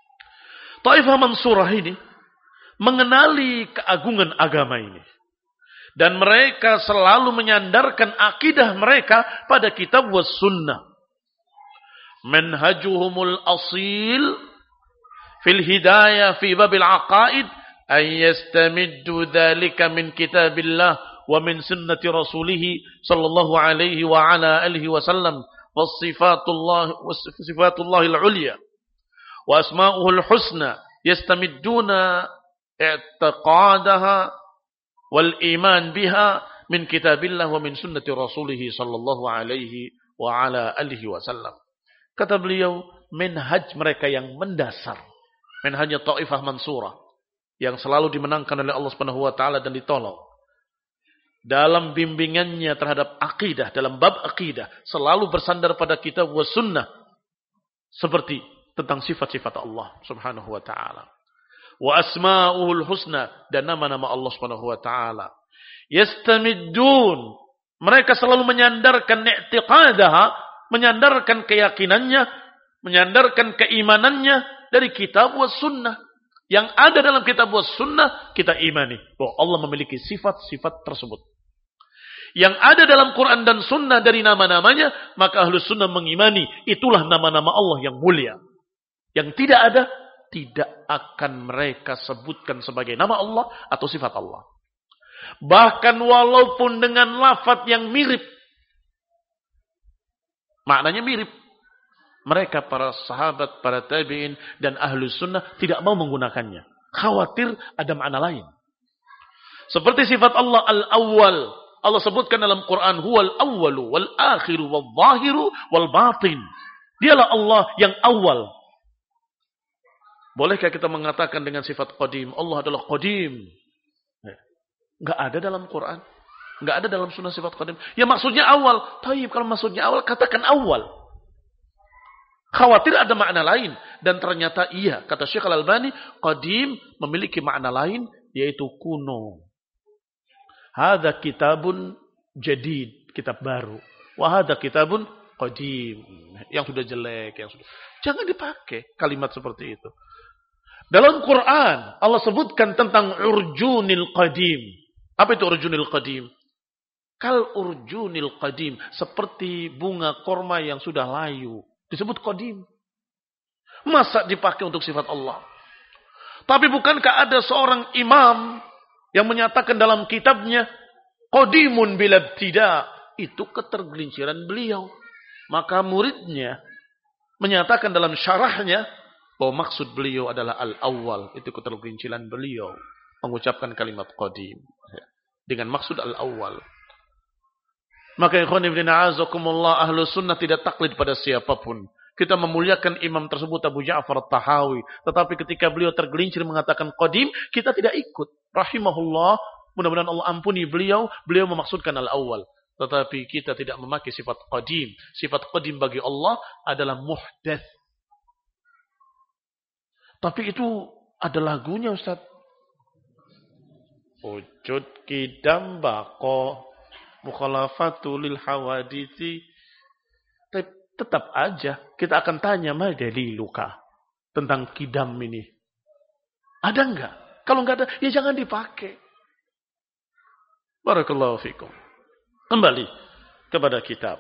[SPEAKER 1] Taifah Mansurah ini mengenali keagungan agama ini. Dan mereka selalu menyandarkan akidah mereka pada kitab was sunnah. Manhajuhumul asil fil hidayah fi babil aqaid an yastamiddu dhalika min kitabillah wa min sunnati rasulih sallallahu alaihi wa ala alihi wa sallam was sifatullahil ulya wa asma'uhul husna yastamidduna i'tiqadaha wal iman biha min kitabillah wa min sunnati rasulih sallallahu alaihi wa ala alihi wa sallam. Kata beliau, manhaj mereka yang mendasar, manhajnya Taifah Mansurah yang selalu dimenangkan oleh Allah Subhanahu wa taala dan ditolong. Dalam bimbingannya terhadap akidah, dalam bab akidah, selalu bersandar pada kitab wa sunnah seperti tentang sifat-sifat Allah Subhanahu wa taala. Wa asma'ul husna, dan nama-nama Allah Subhanahu wa taala. Yastamiddun, mereka selalu menyandarkan i'tiqadaha, menyandarkan keyakinannya, menyandarkan keimanannya dari kitab was sunnah. Yang ada dalam kitab was sunnah kita imani bahwa Allah memiliki sifat-sifat tersebut. Yang ada dalam Quran dan sunnah dari nama-namanya, maka ahlus sunnah mengimani itulah nama-nama Allah yang mulia. Yang tidak ada, tidak akan mereka sebutkan sebagai nama Allah atau sifat Allah. Bahkan walaupun dengan lafaz yang mirip, maknanya mirip, mereka para sahabat, para tabi'in dan ahlus sunnah tidak mau menggunakannya. Khawatir ada makna lain. Seperti sifat Allah al-awwal. Allah sebutkan dalam Quran, huwal awwalu wal akhiru wal zahiru wal batin. Dialah Allah yang awal. Bolehkah kita mengatakan dengan sifat qadim, Allah adalah qadim? Enggak ada dalam Quran. Enggak ada dalam sunnah sifat qadim. Ya maksudnya awal. Taib, kalau maksudnya awal, katakan awal. Khawatir ada makna lain. Dan ternyata iya. Kata Syekh Al-Albani, qadim memiliki makna lain, yaitu kuno. Hadza kitabun jadid, kitab baru. Wa hadza kitabun qadim, yang sudah jelek, yang sudah. Jangan dipakai kalimat seperti itu. Dalam Quran, Allah sebutkan tentang urjunil qadim. Apa itu urjunil qadim? Kal urjunil qadim, seperti bunga korma yang sudah layu. Disebut qadim. Masa dipakai untuk sifat Allah? Tapi bukankah ada seorang imam yang menyatakan dalam kitabnya qadimun bila ibtida, itu ketergelinciran beliau. Maka muridnya menyatakan dalam syarahnya bahwa maksud beliau adalah al-awwal, itu ketergelinciran beliau mengucapkan kalimat qadim dengan maksud al-awwal. Maka ikhwan ibn a'azakumullah, ahlus sunnah tidak taklid pada siapapun. Kita memuliakan imam tersebut Abu Ja'far At-Tahawi. Tetapi ketika beliau tergelincir mengatakan qadim, kita tidak ikut. Rahimahullah, mudah-mudahan Allah ampuni beliau. Beliau memaksudkan al-awwal. Tetapi kita tidak memakai sifat qadim. Sifat qadim bagi Allah adalah muhdats. Tapi itu ada lagunya, Ustaz. Wujud kidam bako mukhalafatul lil hawaditsi. Tetap aja kita akan tanya ma daliluka tentang kidam ini. Ada enggak? Kalau enggak ada, ya jangan dipakai. Barakallahu fikum. Kembali kepada kitab.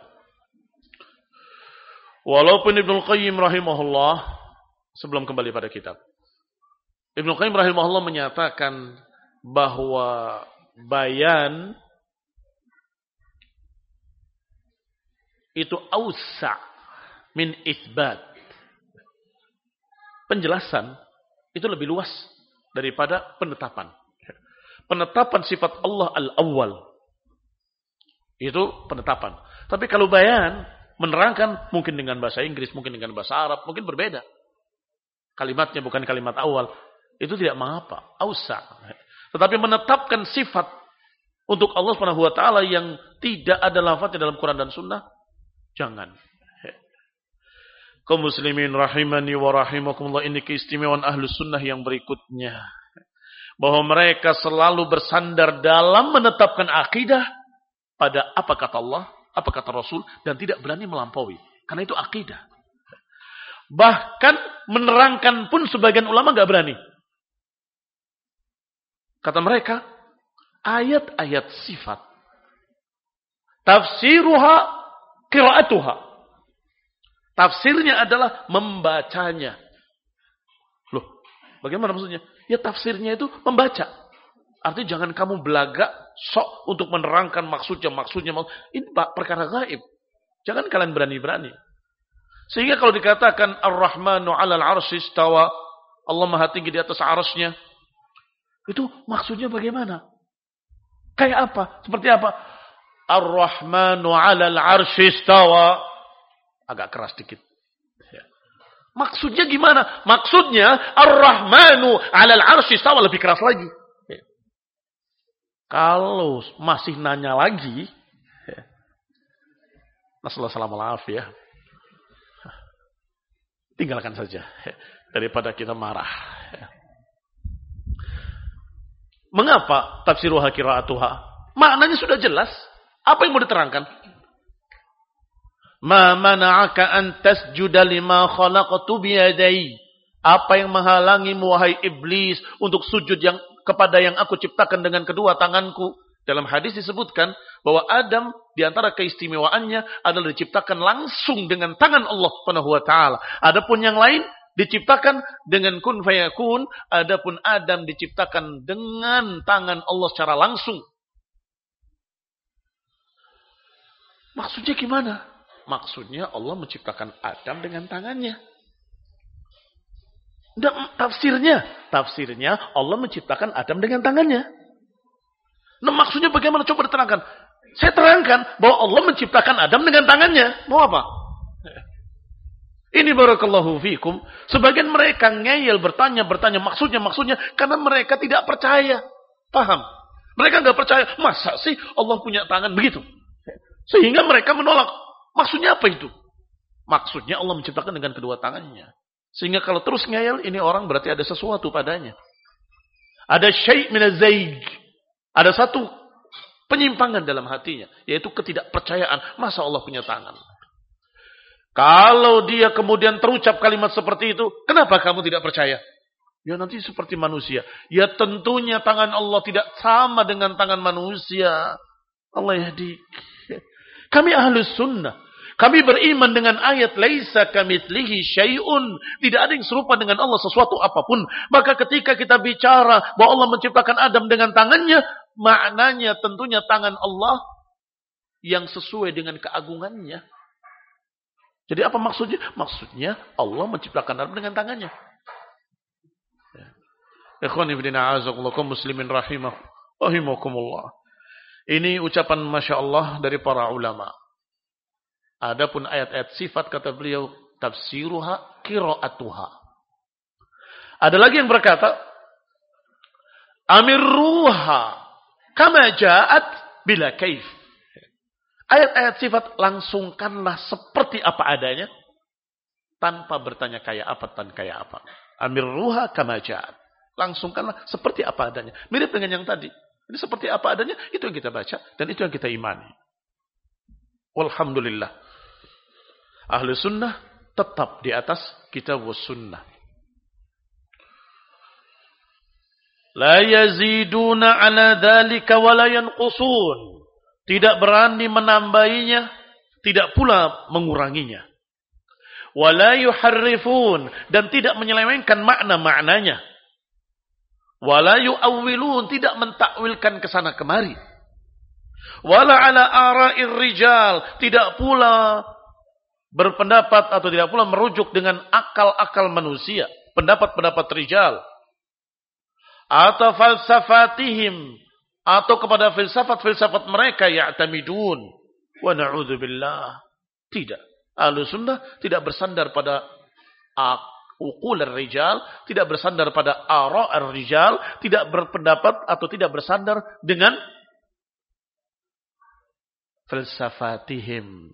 [SPEAKER 1] Walaupun Ibnu Qayyim rahimahullah, sebelum kembali pada kitab, Ibnu Qayyim rahimahullah menyatakan bahwa bayan itu ausa min itsbat. Penjelasan itu lebih luas daripada penetapan. Penetapan sifat Allah al-awwal itu penetapan. Tapi kalau bayan, menerangkan mungkin dengan bahasa Inggris, mungkin dengan bahasa Arab, mungkin berbeda. Kalimatnya bukan kalimat awal. Itu tidak mengapa. Ausa. Tetapi menetapkan sifat untuk Allah Subhanahu wa taala yang tidak ada lafaznya dalam Quran dan Sunnah, jangan. Kaum muslimin rahimani wa rahimakumullah, ini keistimewaan ahlus sunnah yang berikutnya. Bahwa mereka selalu bersandar dalam menetapkan akidah pada apa kata Allah, apa kata Rasul, dan tidak berani melampaui. Karena itu akidah. Bahkan menerangkan pun sebagian ulama nggak berani. Kata mereka, ayat-ayat sifat, tafsiruha qiraatuha. Tafsirnya adalah membacanya. Loh, bagaimana maksudnya? Ya tafsirnya itu membaca. Artinya jangan kamu belagak sok untuk menerangkan maksudnya. Ini perkara gaib. Jangan kalian berani-berani. Sehingga kalau dikatakan Ar-Rahmanu 'alal 'arsy istawa, Allah Maha tinggi di atas arsy-Nya, itu maksudnya bagaimana? Kayak apa? Seperti apa? Ar-Rahmanu 'alal 'arsy istawa. Agak keras dikit. Maksudnya gimana? Maksudnya Ar-Rahmanu 'alal 'arsy istawa, lebih keras lagi. Kalau masih nanya lagi, nasallahu ya. Tinggalkan saja daripada kita marah. Mengapa tafsiruha qiraatuha? Maknanya sudah jelas. Apa yang mau diterangkan? Ma mana'aka an tasjuda lima khalaqtu biyadai. Apa yang menghalangimu wahai iblis untuk sujud kepada yang aku ciptakan dengan kedua tanganku? Dalam hadis disebutkan bahwa Adam di antara keistimewaannya adalah diciptakan langsung dengan tangan Allah Subhanahu wa taala. Adapun yang lain diciptakan dengan kun fayakun, adapun Adam diciptakan dengan tangan Allah secara langsung. Maksudnya gimana? Maksudnya Allah menciptakan Adam dengan tangannya. Dan tafsirnya Allah menciptakan Adam dengan tangannya. Nah maksudnya bagaimana? Coba diterangkan. Saya terangkan bahwa Allah menciptakan Adam dengan tangannya. Mau apa? Ini barakallahu fikum. Sebagian mereka ngeyel bertanya maksudnya. Karena mereka tidak percaya. Paham? Mereka nggak percaya. Masa sih Allah punya tangan begitu? Sehingga mereka menolak. Maksudnya apa itu? Maksudnya Allah menciptakan dengan kedua tangannya. Sehingga kalau terus ngeyel, ini orang berarti ada sesuatu padanya. Ada syai' minaz zaig. Ada satu penyimpangan dalam hatinya, yaitu ketidakpercayaan. Masa Allah punya tangan? Kalau dia kemudian terucap kalimat seperti itu, kenapa kamu tidak percaya? Ya nanti seperti manusia. Ya tentunya tangan Allah tidak sama dengan tangan manusia. Allah yahdi. Kami ahlus sunnah. Kami beriman dengan ayat laisa kamitslihi syai'un. Tidak ada yang serupa dengan Allah sesuatu apapun. Maka ketika kita bicara bahwa Allah menciptakan Adam dengan tangannya, maknanya tentunya tangan Allah yang sesuai dengan keagungannya. Jadi apa maksudnya? Maksudnya Allah menciptakan Adam dengan tangannya. Ikhwani fillah a'azakumullah muslimin rahimakumullah. Ini ucapan Masya Allah dari para ulama. Adapun ayat-ayat sifat kata beliau tafsiruha qiraatuha. Ada lagi yang berkata amirruha kama ja'at bila kaif. Ayat-ayat sifat langsungkanlah seperti apa adanya tanpa bertanya kayak apa dan kayak apa. Amirruha kama ja'at. Langsungkanlah seperti apa adanya. Mirip dengan yang tadi. Ini seperti apa adanya, itu yang kita baca dan itu yang kita imani. Walhamdulillah. Ahlu sunnah tetap di atas kitab was sunnah. La yaziduna ala dhalika wa la yanqusun. Tidak berani menambahinya, tidak pula menguranginya. Wa la yuharrifun, dan tidak menyelewengkan makna-maknanya. Wa la yu'awwilun, tidak mentakwilkan kesana kemari. Wala ala ara'ir rijal, tidak pula berpendapat atau tidak pula merujuk dengan akal-akal manusia, pendapat-pendapat rijal, atau falsafatihim, atau kepada filsafat-filsafat mereka ya'tamidun. Wa na'udzubillah. Tidak. Ahlussunnah tidak bersandar pada uqul rijal, tidak bersandar pada ara' rijal, tidak berpendapat atau tidak bersandar dengan filsafatihim.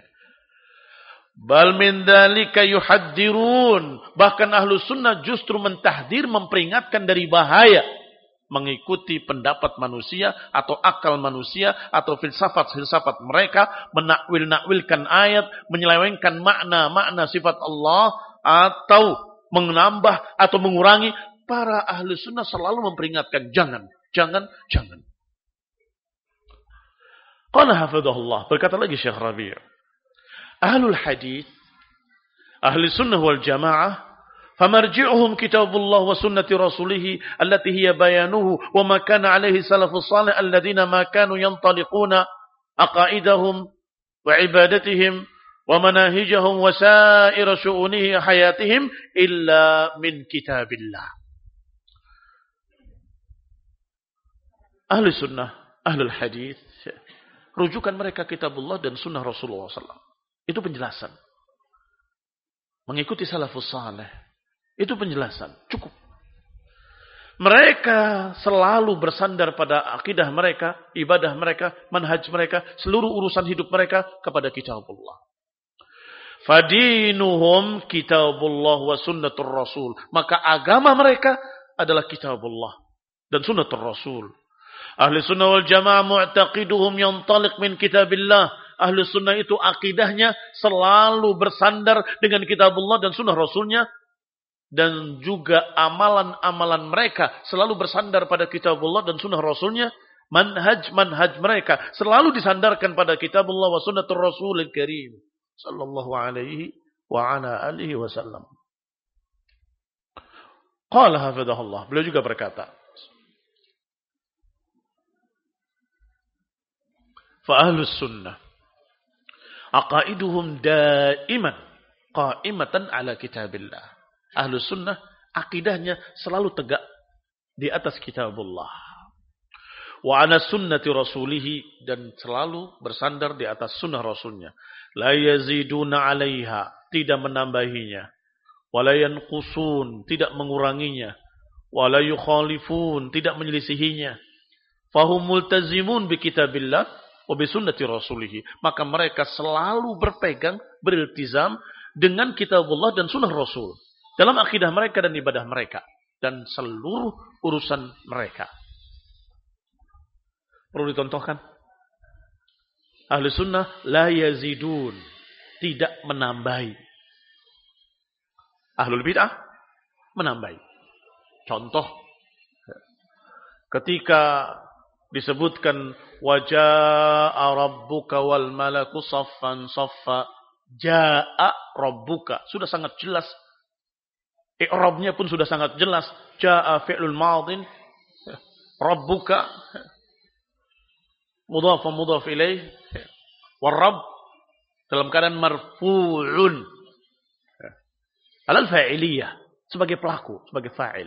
[SPEAKER 1] Bal min dzalika yuhaddirun. Bahkan ahlu sunnah justru mentahdir, memperingatkan dari bahaya mengikuti pendapat manusia atau akal manusia atau filsafat-filsafat mereka, menakwil-nakwilkan ayat, menyelewengkan makna-makna sifat Allah atau menambah atau mengurangi, para ahli sunnah selalu memperingatkan, jangan. Qala hafidhahullah, berkata lagi Syekh Rabi', ahlul hadith, ahli sunnah wal jamaah, famarji'uhum kitabullah wa sunnati rasulih allati hiya bayanuhu wa ma kana alaihi salafus salih alladhina ma kanu yantaliquna aqaidahum wa ibadatihim wa manahijahum wa sa'ir syu'unihi hayatihim illa min kitabillah. Ahli sunnah, ahlul hadith, rujukan mereka kitabullah dan sunnah Rasulullah SAW. Itu penjelasan. Mengikuti salafus salih. Itu penjelasan. Cukup. Mereka selalu bersandar pada akidah mereka, ibadah mereka, manhaj mereka, seluruh urusan hidup mereka kepada kitabullah. Fadinuhum kitabullah wa sunnatur rasul. Maka agama mereka adalah kitabullah dan sunnatur rasul. Ahli sunnah wal jamaah mu'taqiduhum yantaliq min kitabillah. Ahli sunnah itu akidahnya selalu bersandar dengan kitabullah dan sunnah rasulnya. Dan juga amalan-amalan mereka selalu bersandar pada kitabullah dan sunnah rasulnya. Manhaj mereka selalu disandarkan pada kitabullah wa sunnatur rasulil karim. Sallallahu alaihi wa ala alihi wasallam. Qala hafidhahullah. Beliau juga berkata, فأهل السنة عقائدهم دائما قائمة على كتاب الله. Ahlu sunnah akidahnya selalu tegak di atas kitabullah. Wa ala sunnati rasulihi, dan selalu bersandar di atas sunnah rasulnya. La yaziduna alaiha, tidak menambahinya. Wa la yanqusun, tidak menguranginya. Wa la yukhalifun, tidak menyelisihinya. Fahum multazimun bi kitabillah wa bi sunnati rasulih. Maka mereka selalu berpegang, beriltizam dengan kitabullah dan sunnah rasul dalam akidah mereka dan ibadah mereka dan seluruh urusan mereka. Perlu dicontohkan, ahli sunnah la yazidun, tidak menambahi. Ahlul bid'ah menambahi. Contoh, ketika disebutkan waja'a rabbuka wal malaku saffan saffa, ja'a rabbuka, sudah sangat jelas. I'rabnya pun sudah sangat jelas. Ja'a fi'lul madin, rabbuka mudhaf wa mudhaf ilaih, war-rabb dalam keadaan marfu'un alal fa'iliyah, sebagai pelaku, sebagai fa'il.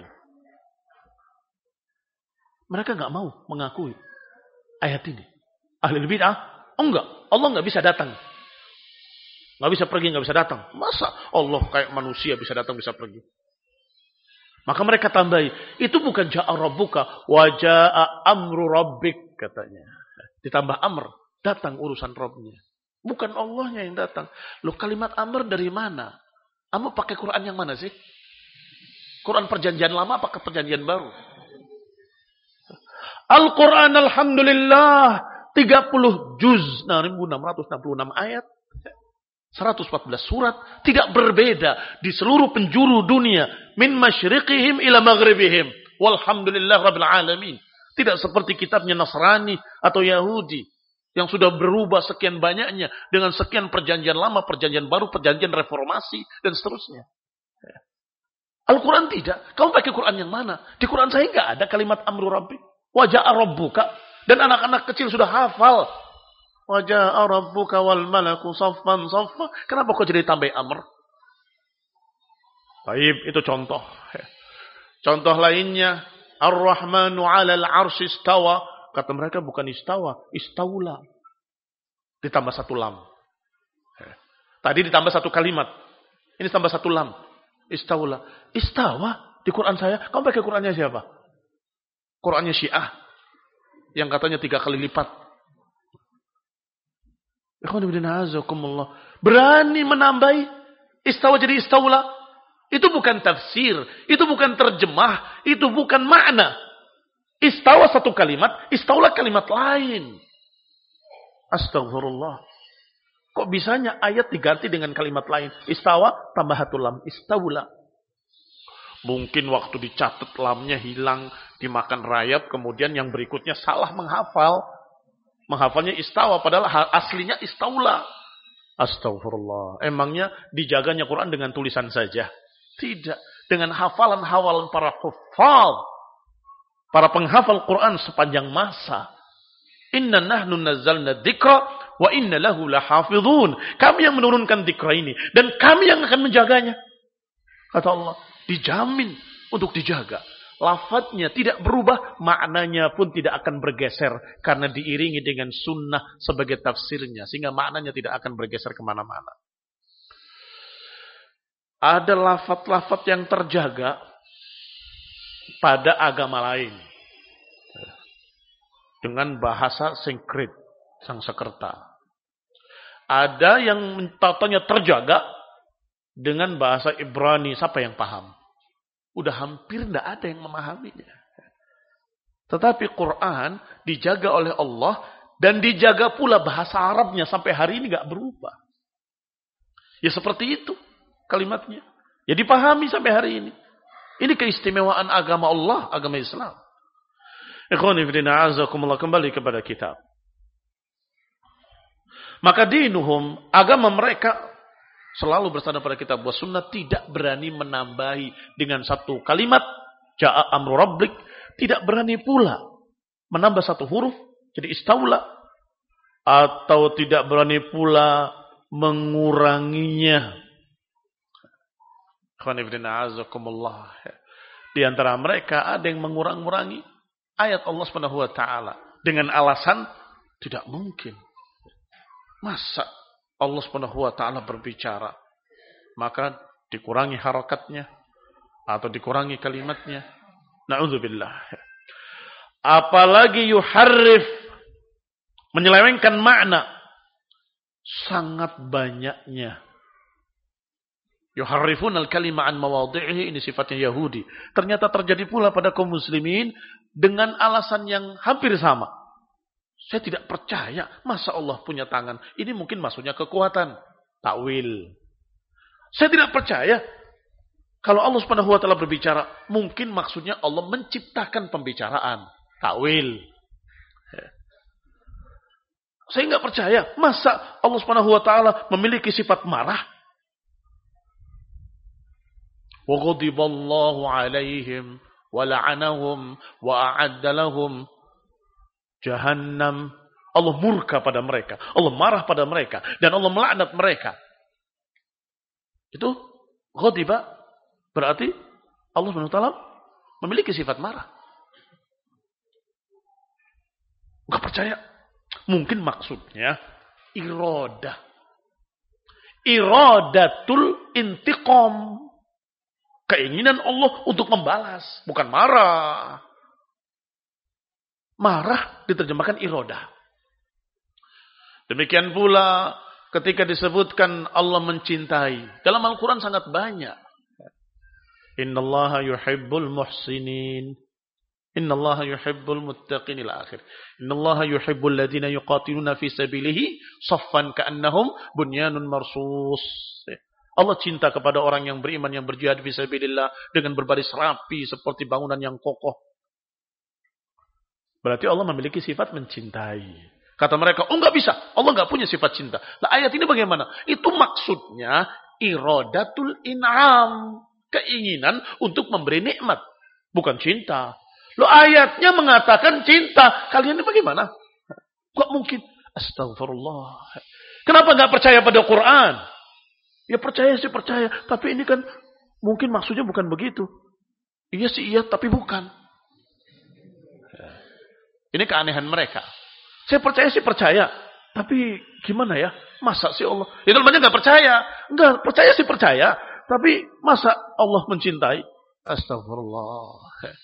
[SPEAKER 1] Mereka enggak mau mengakui ayat ini. Ahli bid'ah, enggak, Allah enggak bisa datang. Enggak bisa pergi, enggak bisa datang. Masa Allah kayak manusia bisa datang, bisa pergi? Maka mereka tambahi, itu bukan ja'a rabbuka wa ja'a amru rabbik, katanya. Ditambah amr, datang urusan Rabbnya. Bukan Allahnya yang datang. Loh, kalimat amr dari mana? Kamu pakai Quran yang mana sih? Quran perjanjian lama apakah perjanjian baru? Al-Quran alhamdulillah 30 juz, 666 ayat, 114 surat, tidak berbeda di seluruh penjuru dunia, min masyriqihim ila maghribihim, walhamdulillah rabbil alamin. Tidak seperti kitabnya Nasrani atau Yahudi yang sudah berubah sekian banyaknya dengan sekian perjanjian lama, perjanjian baru, perjanjian reformasi dan seterusnya. Al-Quran tidak. Kamu pakai Quran yang mana? Di Quran saya enggak ada kalimat amru rabbi. Waja'a rabbuka, dan anak-anak kecil sudah hafal. Waja'a rabbuka wal malaku saffan saffa. Kenapa kok jadi tambah amr? Baik, itu contoh. Contoh lainnya, Ar-Rahmanu 'alal 'arsy istawa. Kata mereka bukan istawa, istaula. Ditambah satu lam. Tadi ditambah satu kalimat. Ini tambah satu lam. Istaula. Istawa di Quran saya. Kamu pakai Qurannya siapa? Qurannya Syiah yang katanya 3 kali lipat. Berani menambahi istawa jadi istaula. Itu bukan tafsir, itu bukan terjemah, itu bukan makna. Istawa satu kalimat, istaula kalimat lain. Astagfirullah. Kok bisanya ayat diganti dengan kalimat lain? Istawa tambah satu lam. Istawla. Mungkin waktu dicatat lamnya hilang, dimakan rayap, kemudian yang berikutnya salah menghafal. Menghafalnya istawa, padahal aslinya istawla. Astagfirullah. Emangnya dijaganya Quran dengan tulisan saja? Tidak. Dengan hafalan-hafalan para huffaz. Para penghafal Quran sepanjang masa. Inna nahnu nazzalna dzikra wa inna lahu lahafizun. Kami yang menurunkan dzikra ini. Dan kami yang akan menjaganya. Kata Allah. Dijamin untuk dijaga. Lafadznya tidak berubah, maknanya pun tidak akan bergeser. Karena diiringi dengan sunnah sebagai tafsirnya. Sehingga maknanya tidak akan bergeser kemana-mana. Ada lafadz-lafadz yang terjaga pada agama lain. Dengan bahasa Sanskrit, Sanskerta. Ada yang tatanya terjaga dengan bahasa Ibrani. Siapa yang paham? Udah hampir tidak ada yang memahaminya. Tetapi Quran dijaga oleh Allah dan dijaga pula bahasa Arabnya sampai hari ini nggak berubah. Ya seperti itu kalimatnya. Ya dipahami sampai hari ini. Ini keistimewaan agama Allah, agama Islam. Ikhwani fillah azakumullah, kembali kepada kitab. Maka dinuhum, agama mereka selalu bersandar pada kitab wa sunnah, tidak berani menambahi dengan satu kalimat ja'a amru rabbik, tidak berani pula menambah satu huruf jadi istaula, atau tidak berani pula menguranginya. Di antara mereka ada yang mengurang-urangi ayat Allah Subhanahu wa taala dengan alasan tidak mungkin. Masa Allah Subhanahu wa taala berbicara, maka dikurangi harakatnya atau dikurangi kalimatnya. Na'udzubillah. Apalagi yuharrif, menyelewengkan makna, sangat banyaknya. Yuharrifun al-kalima an mawadhi'ihi, ini sifatnya Yahudi. Ternyata terjadi pula pada kaum muslimin dengan alasan yang hampir sama. Saya tidak percaya, masa Allah punya tangan? Ini mungkin maksudnya kekuatan. Takwil. Saya tidak percaya, kalau Allah Subhanahu wa taala berbicara, mungkin maksudnya Allah menciptakan pembicaraan. Takwil. Saya nggak percaya, masa Allah Subhanahu wa taala memiliki sifat marah? Wa ghadiballahu 'alaihim wa la'anahum wa a'adda lahum Jahannam. Allah murka pada mereka. Allah marah pada mereka. Dan Allah melaknat mereka. Itu ghadiba. Berarti Allah SWT memiliki sifat marah. Enggak percaya. Mungkin maksudnya iradah. Iradatul intiqam. Keinginan Allah untuk membalas. Bukan marah. Marah diterjemahkan iradah. Demikian pula ketika disebutkan Allah mencintai. Dalam Al-Quran sangat banyak. Innallaha yuhibbul muhsinin. Innallaha yuhibbul muttaqin ila akhir. Innallaha yuhibbul ladhina yuqatiluna fi sabilihi saffan ka'annahum bunyanun marsus. Allah cinta kepada orang yang beriman yang berjihad fi sabilillah dengan berbaris rapi seperti bangunan yang kokoh. Berarti Allah memiliki sifat mencintai. Kata mereka, oh enggak bisa. Allah enggak punya sifat cinta. Nah ayat ini bagaimana? Itu maksudnya iradatul in'am. Keinginan untuk memberi nikmat. Bukan cinta. Loh ayatnya mengatakan cinta. Kalian ini bagaimana? Kok mungkin? Astagfirullah. Kenapa enggak percaya pada Quran? Ya percaya sih percaya. Tapi ini kan mungkin maksudnya bukan begitu. Iya sih iya, tapi bukan. Ini keanehan mereka. Saya percaya sih percaya. Tapi gimana ya? Masa sih Allah? Ya kalau banyak nggak percaya. Enggak, percaya sih percaya. Tapi masa Allah mencintai? Astagfirullah.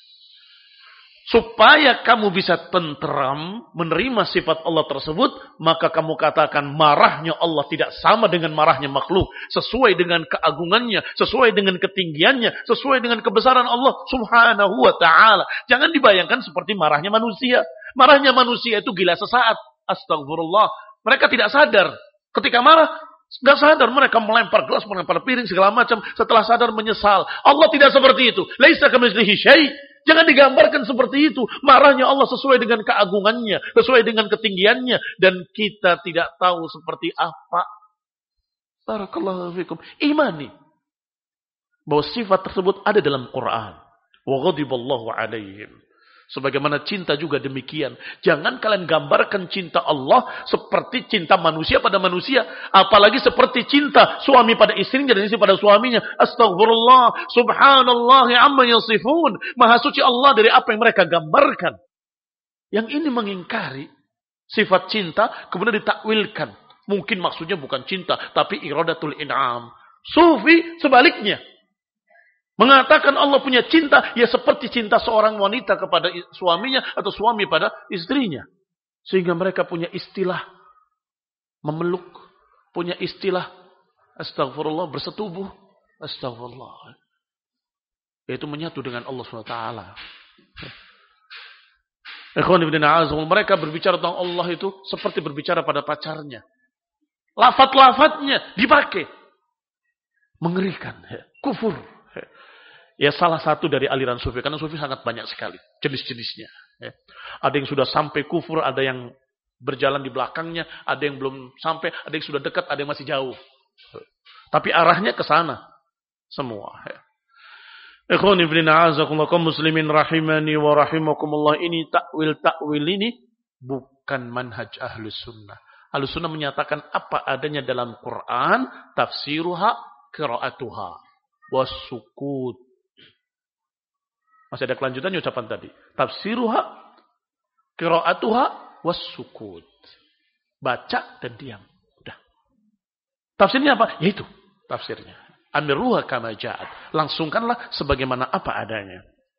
[SPEAKER 1] Supaya kamu bisa tentram menerima sifat Allah tersebut, maka kamu katakan marahnya Allah tidak sama dengan marahnya makhluk. Sesuai dengan keagungannya, sesuai dengan ketinggiannya, sesuai dengan kebesaran Allah subhanahu wa ta'ala. Jangan dibayangkan seperti marahnya manusia. Marahnya manusia itu gila sesaat. Astagfirullah. Mereka tidak sadar Ketika marah, nggak sadar mereka melempar gelas, melempar piring, segala macam. Setelah sadar menyesal. Allah tidak seperti itu. Laisa kamitslihi syai'. Jangan digambarkan seperti itu. Marahnya Allah sesuai dengan keagungannya, sesuai dengan ketinggiannya, dan kita tidak tahu seperti apa. Barakallahu fikum. Imani bahwa sifat tersebut ada dalam Quran. Wa ghadiballahu alaihim. Sebagaimana cinta juga demikian. Jangan kalian gambarkan cinta Allah seperti cinta manusia pada manusia. Apalagi seperti cinta suami pada istrinya dan istri pada suaminya. Astaghfirullah. Subhanallah amma yasifun. Maha suci Allah dari apa yang mereka gambarkan. Yang ini mengingkari sifat cinta kemudian ditakwilkan. Mungkin maksudnya bukan cinta, tapi iradatul in'am. Sufi sebaliknya. Mengatakan Allah punya cinta, ya seperti cinta seorang wanita kepada suaminya atau suami pada istrinya. Sehingga mereka punya istilah memeluk, punya istilah astagfirullah, bersetubuh, astagfirullah. Yaitu menyatu dengan Allah SWT. Mereka berbicara tentang Allah itu seperti berbicara pada pacarnya. Lafaz-lafaznya dipakai. Mengerikan, kufur. Ya salah satu dari aliran sufi. Karena sufi sangat banyak sekali jenis-jenisnya. Ada yang sudah sampai kufur, ada yang berjalan di belakangnya, ada yang belum sampai, ada yang sudah dekat, ada yang masih jauh. Tapi arahnya ke sana semua. Ikhwani fillah azakumullah muslimin rahimani wa rahimakumullah. Ini takwil ini bukan manhaj ahlus sunnah. Ahlus sunnah menyatakan apa adanya dalam Quran, tafsiruha, qiraatuha, wasukut. Masih ada kelanjutannya ucapan tadi. Tafsiruha, qiraatuha, wassukut. Baca dan diam. Udah. Tafsirnya apa? Yaitu tafsirnya. Amiruha kama ja'at. Langsungkanlah sebagaimana apa adanya.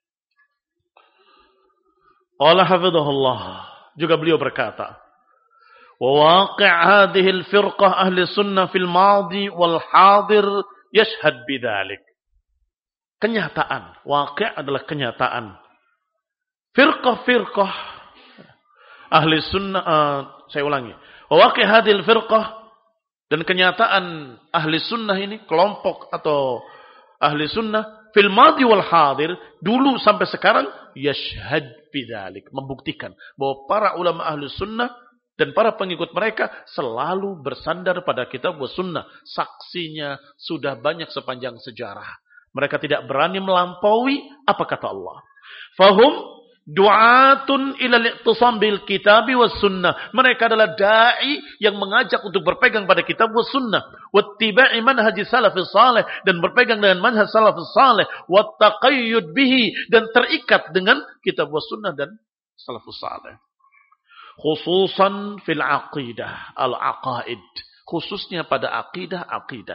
[SPEAKER 1] Allah hafidhahullah. Juga beliau berkata, wa waqi' hadhihi al-firqah ahli sunnah fil madi wal hadir yashhad bidzalik. Kenyataan. Waqi' adalah kenyataan. Firqah ahli sunnah. Saya ulangi. Waqi' hadhil firqah. Dan kenyataan ahli sunnah ini. Kelompok atau ahli sunnah. Fil madi wal hadir. Dulu sampai sekarang. Yashhad bidzalik. Membuktikan. Bahwa para ulama ahli sunnah. Dan para pengikut mereka. Selalu bersandar pada kitab wa sunnah. Saksinya sudah banyak sepanjang sejarah. Mereka tidak berani melampaui apa kata Allah. Fahum du'atun ila al-i'tisam bil kitabi was sunnah. Mereka adalah dai yang mengajak untuk berpegang pada kitab was sunnah, wattiba'i manhaj salafus salih, dan berpegang dengan manhaj salafus salih, wattaqayyud bihi, dan terikat dengan kitab was sunnah dan salafus salih. Khususan fil aqidah, al-aqaid, khususnya pada akidah.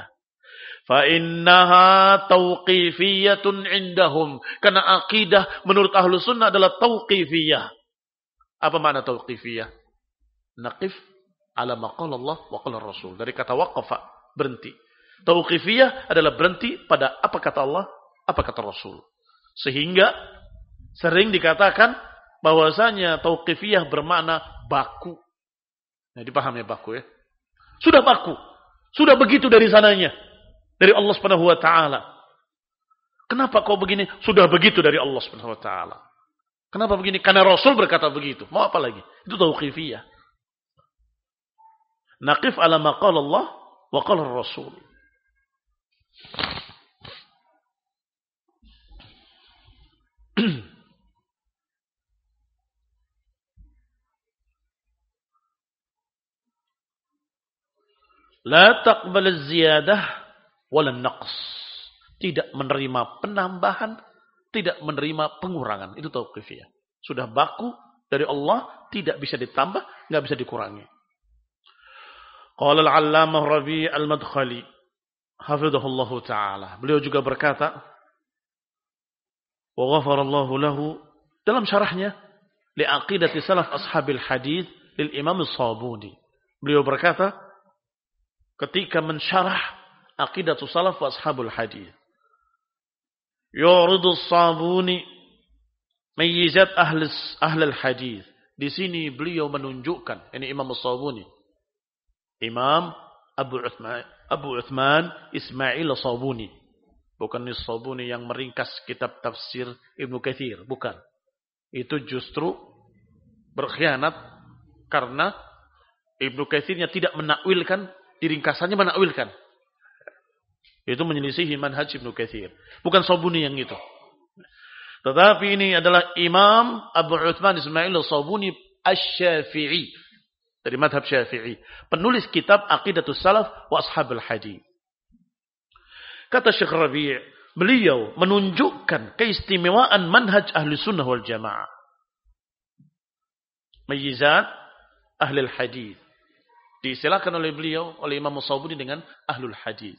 [SPEAKER 1] فَإِنَّهَا تَوْقِيفِيَّةٌ عِنْدَهُمْ. Karena akidah menurut ahlu sunnah adalah tauqifiyah. Apa makna tauqifiyah? Naqif ala maqala Allah wa qala Rasul. Dari kata waqafa, berhenti. Tauqifiyah adalah berhenti pada apa kata Allah, apa kata Rasul. Sehingga sering dikatakan bahwasanya tauqifiyah bermakna baku. Nah, dipahami baku ya. Sudah baku. Sudah begitu dari sananya. Dari Allah Subhanahu wa taala. Kenapa kau begini? Sudah begitu dari Allah Subhanahu wa taala. Kenapa begini? Karena Rasul berkata begitu. Mau apa lagi? Itu tauqifiyah. Naqif ala ma qala Allah wa qala Rasul. La taqbal az-ziyadah wala naqs. Tidak menerima penambahan, tidak menerima pengurangan. Itu tauqifiyah. Sudah baku dari Allah, tidak bisa ditambah, enggak bisa dikurangi. Qala al-'allamah Rabi' al-Madkhali, hafizahullahu taala. Beliau juga berkata, wa ghafarallahu lahu, dalam syarahnya li aqidati salaf ashabil hadits lil Imam as-Sabuni. Beliau berkata ketika mensyarah Aqidatu salaf wa ashabul hadith. Yuridu as-Sabuni mayyizat ahlul hadith. Di sini beliau menunjukkan, ini Imam as-Sabuni, Imam Abu Uthman Ismail Sabuni. Bukan Sabuni yang meringkas kitab tafsir Ibnu Katsir, bukan. Itu justru berkhianat karena Ibnu Katsirnya tidak menakwilkan, diringkasannya menakwilkan. Itu menyelisihi manhaj Ibnu Katsir. Bukan Sabuni yang itu. Tetapi ini adalah Imam Abu Uthman Ismail Sabuni Asy-Syafi'i. Dari madhab Syafi'i. Penulis kitab Aqidatus Salaf wa Ashabul Hadits. Kata Syekh Rabi', beliau menunjukkan keistimewaan manhaj ahli sunnah wal jamaah. Mayizat ahlul hadis. Disilakan oleh beliau, oleh Imam Sabuni dengan ahlul hadis.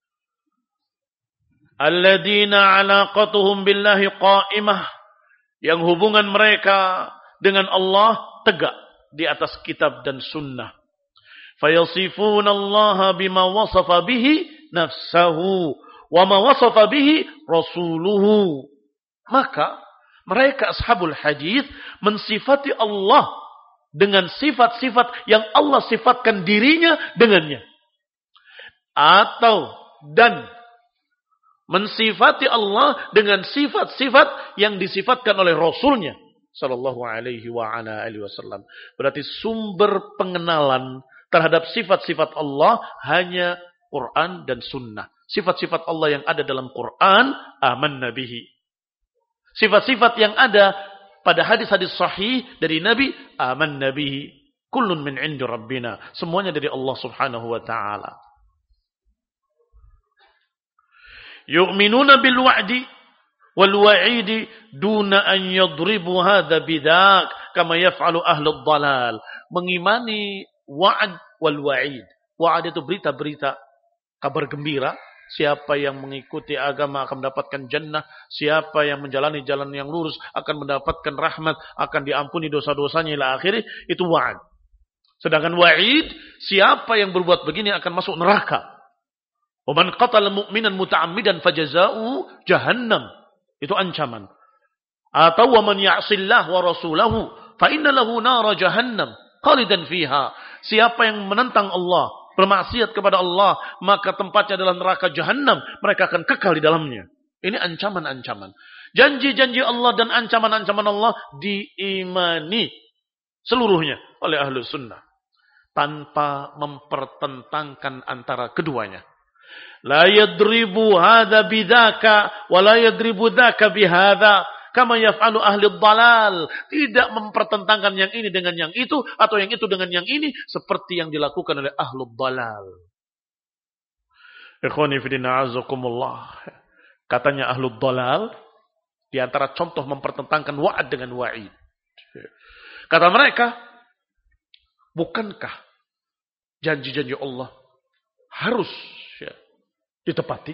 [SPEAKER 1] Alladzina alaqatuhum billahi qa'imah. Yang hubungan mereka dengan Allah tegak di atas kitab dan sunnah. Fayasifuna Allah bima wasafa bihi nafsahu wa ma wasafa bihi rasuluhu. Maka mereka ashabul hadis mensifati Allah dengan sifat-sifat yang Allah sifatkan dirinya dengannya. Dan mensifati Allah dengan sifat-sifat yang disifatkan oleh Rasulnya sallallahu alaihi wa ala alihi wasallam. Berarti sumber pengenalan terhadap sifat-sifat Allah hanya Quran dan sunnah. Sifat-sifat Allah yang ada dalam Quran, amanna bihi. Sifat-sifat yang ada pada hadis-hadis sahih dari Nabi, amanna bihi. Kullun min indi rabbina. Semuanya dari Allah subhanahu wa ta'ala. Yu'minuna bil wa'di wal wa'idi duna an yadribu hadha bidak kama yaf'alu ahlud dalal. Mengimani wa'ad wal wa'id. Wa'ad itu berita-berita, kabar gembira. Siapa yang mengikuti agama akan mendapatkan jannah. Siapa yang menjalani jalan yang lurus akan mendapatkan rahmat. Akan diampuni dosa-dosanya ila akhirih. Itu wa'ad. Sedangkan wa'id, siapa yang berbuat begini akan masuk neraka. وَمَنْ قَتَلَ مُؤْمِنًا مُتَعَمِّدًا فَجَزَاؤُهُ جَهَنَّمْ. Itu ancaman. Atau وَمَنْ يَعْصِ اللَّهَ وَرَسُولَهُ فَإِنَّ لَهُ نَارَ جَهَنَّمْ خَالِدًا فِيهَا. Siapa yang menentang Allah, bermaksiat kepada Allah, maka tempatnya adalah neraka Jahannam. Mereka akan kekal di dalamnya. Ini ancaman-ancaman. Janji-janji Allah dan ancaman-ancaman Allah diimani seluruhnya oleh ahlu sunnah. Tanpa mempertentangkan antara keduanya. La yadribu hadha bidhaka wa la yadribu dhaka bihadha kama yaf'alu ahli dhalal. Tidak mempertentangkan yang ini dengan yang itu atau yang itu dengan yang ini seperti yang dilakukan oleh ahli dhalal. Ikhwani fi din a'azakumullah. Katanya ahli dhalal di antara contoh mempertentangkan wa'ad dengan wa'id. Kata mereka, bukankah janji-janji Allah harus ditepati?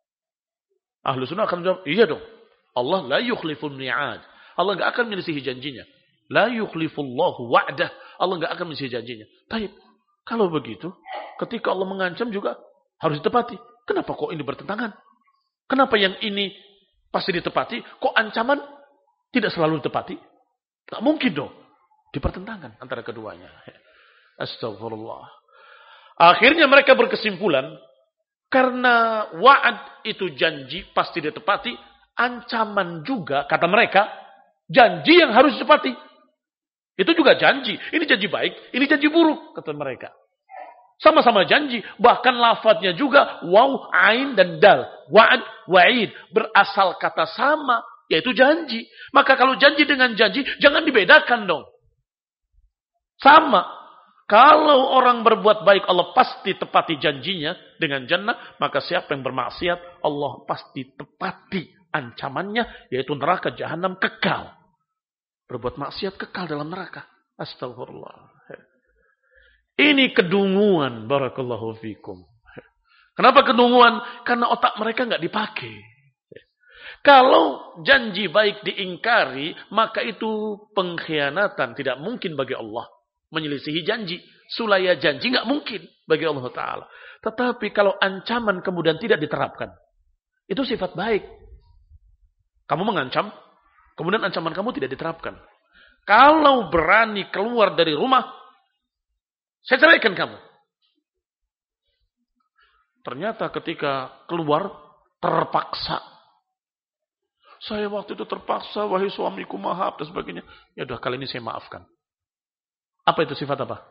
[SPEAKER 1] Ahlu sunnah akan menjawab, iya dong. Allah la yukhliful mi'ad. Allah enggak akan menyelisihi janjinya. La yukhlifullahu wa'dah. Allah enggak akan menyelisihi janjinya. Baik, kalau begitu, ketika Allah mengancam juga harus ditepati. Kenapa kok ini bertentangan? Kenapa yang ini pasti ditepati, kok ancaman tidak selalu ditepati? Tak mungkin dong. Dipertentangkan antara keduanya. Astagfirullah. Akhirnya mereka berkesimpulan, karena wa'ad itu janji pasti ditepati, ancaman juga, kata mereka, janji yang harus ditepati. Itu juga janji. Ini janji baik, ini janji buruk, kata mereka. Sama-sama janji, bahkan lafadznya juga waw, ain, dan dal. Wa'ad, wa'id, berasal kata sama, yaitu janji. Maka kalau janji dengan janji, jangan dibedakan dong. Sama. Kalau orang berbuat baik, Allah pasti tepati janjinya dengan jannah. Maka siapa yang bermaksiat, Allah pasti tepati ancamannya, yaitu neraka Jahannam kekal. Berbuat maksiat kekal dalam neraka. Astagfirullah. Ini kedunguan. Barakallahu fikum. Kenapa kedunguan? Karena otak mereka nggak dipakai. Kalau janji baik diingkari, maka itu pengkhianatan. Tidak mungkin bagi Allah menyelisihi janji. Sulaya janji nggak mungkin bagi Allah Ta'ala. Tetapi kalau ancaman kemudian tidak diterapkan, itu sifat baik. Kamu mengancam, kemudian ancaman kamu tidak diterapkan. Kalau berani keluar dari rumah, saya ceraikan kamu. Ternyata ketika keluar terpaksa. Saya waktu itu terpaksa, wahai suamiku maaf dan sebagainya. Ya udah kali ini saya maafkan. Apa itu sifat apa?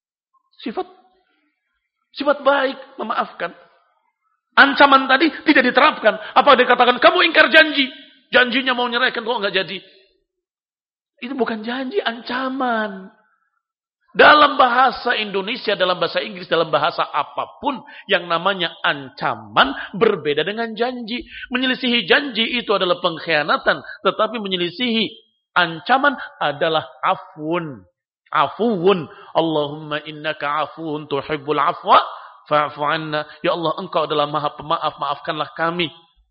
[SPEAKER 1] Sifat baik, memaafkan. Ancaman tadi tidak diterapkan. Apa dikatakan? Kamu ingkar janji. Janjinya mau nyerahkan kok nggak jadi. Itu bukan janji, ancaman. Dalam bahasa Indonesia, dalam bahasa Inggris, dalam bahasa apapun yang namanya ancaman berbeda dengan janji. Menyelisihi janji itu adalah pengkhianatan, tetapi menyelisihi ancaman adalah afun. Afuun. Allahumma innaka afuun tuhibbul afwa fa'fu anna. Ya Allah, engkau adalah maha pemaaf, maafkanlah kami.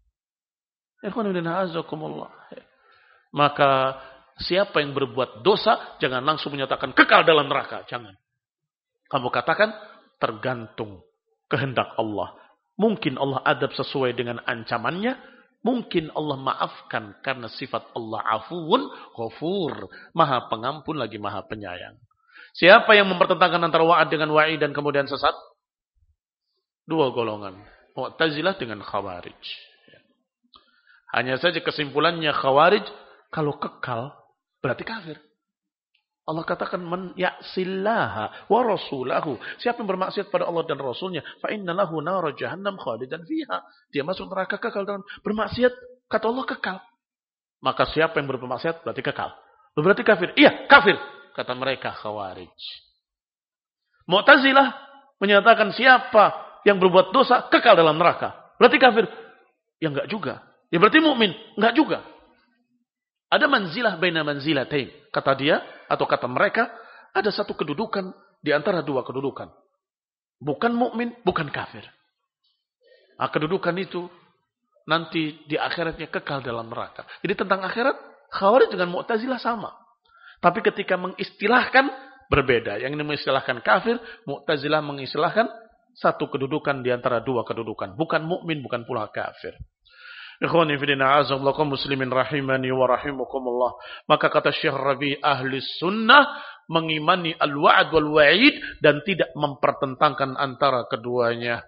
[SPEAKER 1] Maka siapa yang berbuat dosa, jangan langsung menyatakan kekal dalam neraka. Jangan. Kamu katakan, tergantung kehendak Allah. Mungkin Allah adab sesuai dengan ancamannya. Mungkin Allah maafkan karena sifat Allah afuun, ghafur. Maha pengampun lagi maha penyayang. Siapa yang mempertentangkan antara wa'ad dengan wa'id dan kemudian sesat? Dua golongan. Mu'tazilah dengan Khawarij. Hanya saja kesimpulannya Khawarij, kalau kekal, berarti kafir. Allah katakan man ya'sillaha wa rasulahu. Siapa yang bermaksiat pada Allah dan Rasulnya, fa inna lahu nar jahannam khalidan fiha. Dia masuk neraka kekal dalam bermaksiat, kata Allah kekal. Maka siapa yang bermaksiat berarti kekal. Berarti kafir. Iya, kafir, kata mereka Khawarij. Mu'tazilah menyatakan siapa yang berbuat dosa kekal dalam neraka. Berarti kafir. Ya enggak juga. Ya berarti mukmin, enggak juga. Ada manzilah baina manzilatain. Kata dia, atau kata mereka, ada satu kedudukan di antara dua kedudukan. Bukan mukmin, bukan kafir. Nah, kedudukan itu nanti di akhiratnya kekal dalam neraka. Jadi tentang akhirat, Khawarij dengan Mu'tazilah sama. Tapi ketika mengistilahkan, berbeda. Yang ini mengistilahkan kafir, Mu'tazilah mengistilahkan satu kedudukan di antara dua kedudukan. Bukan mukmin, bukan pula kafir. Ikhwani fillah a'azallakum muslimin rahimani wa rahimakumullah. Maka kata Syekh Rabi, ahli sunnah mengimani al-wa'd wal wa'id dan tidak mempertentangkan antara keduanya.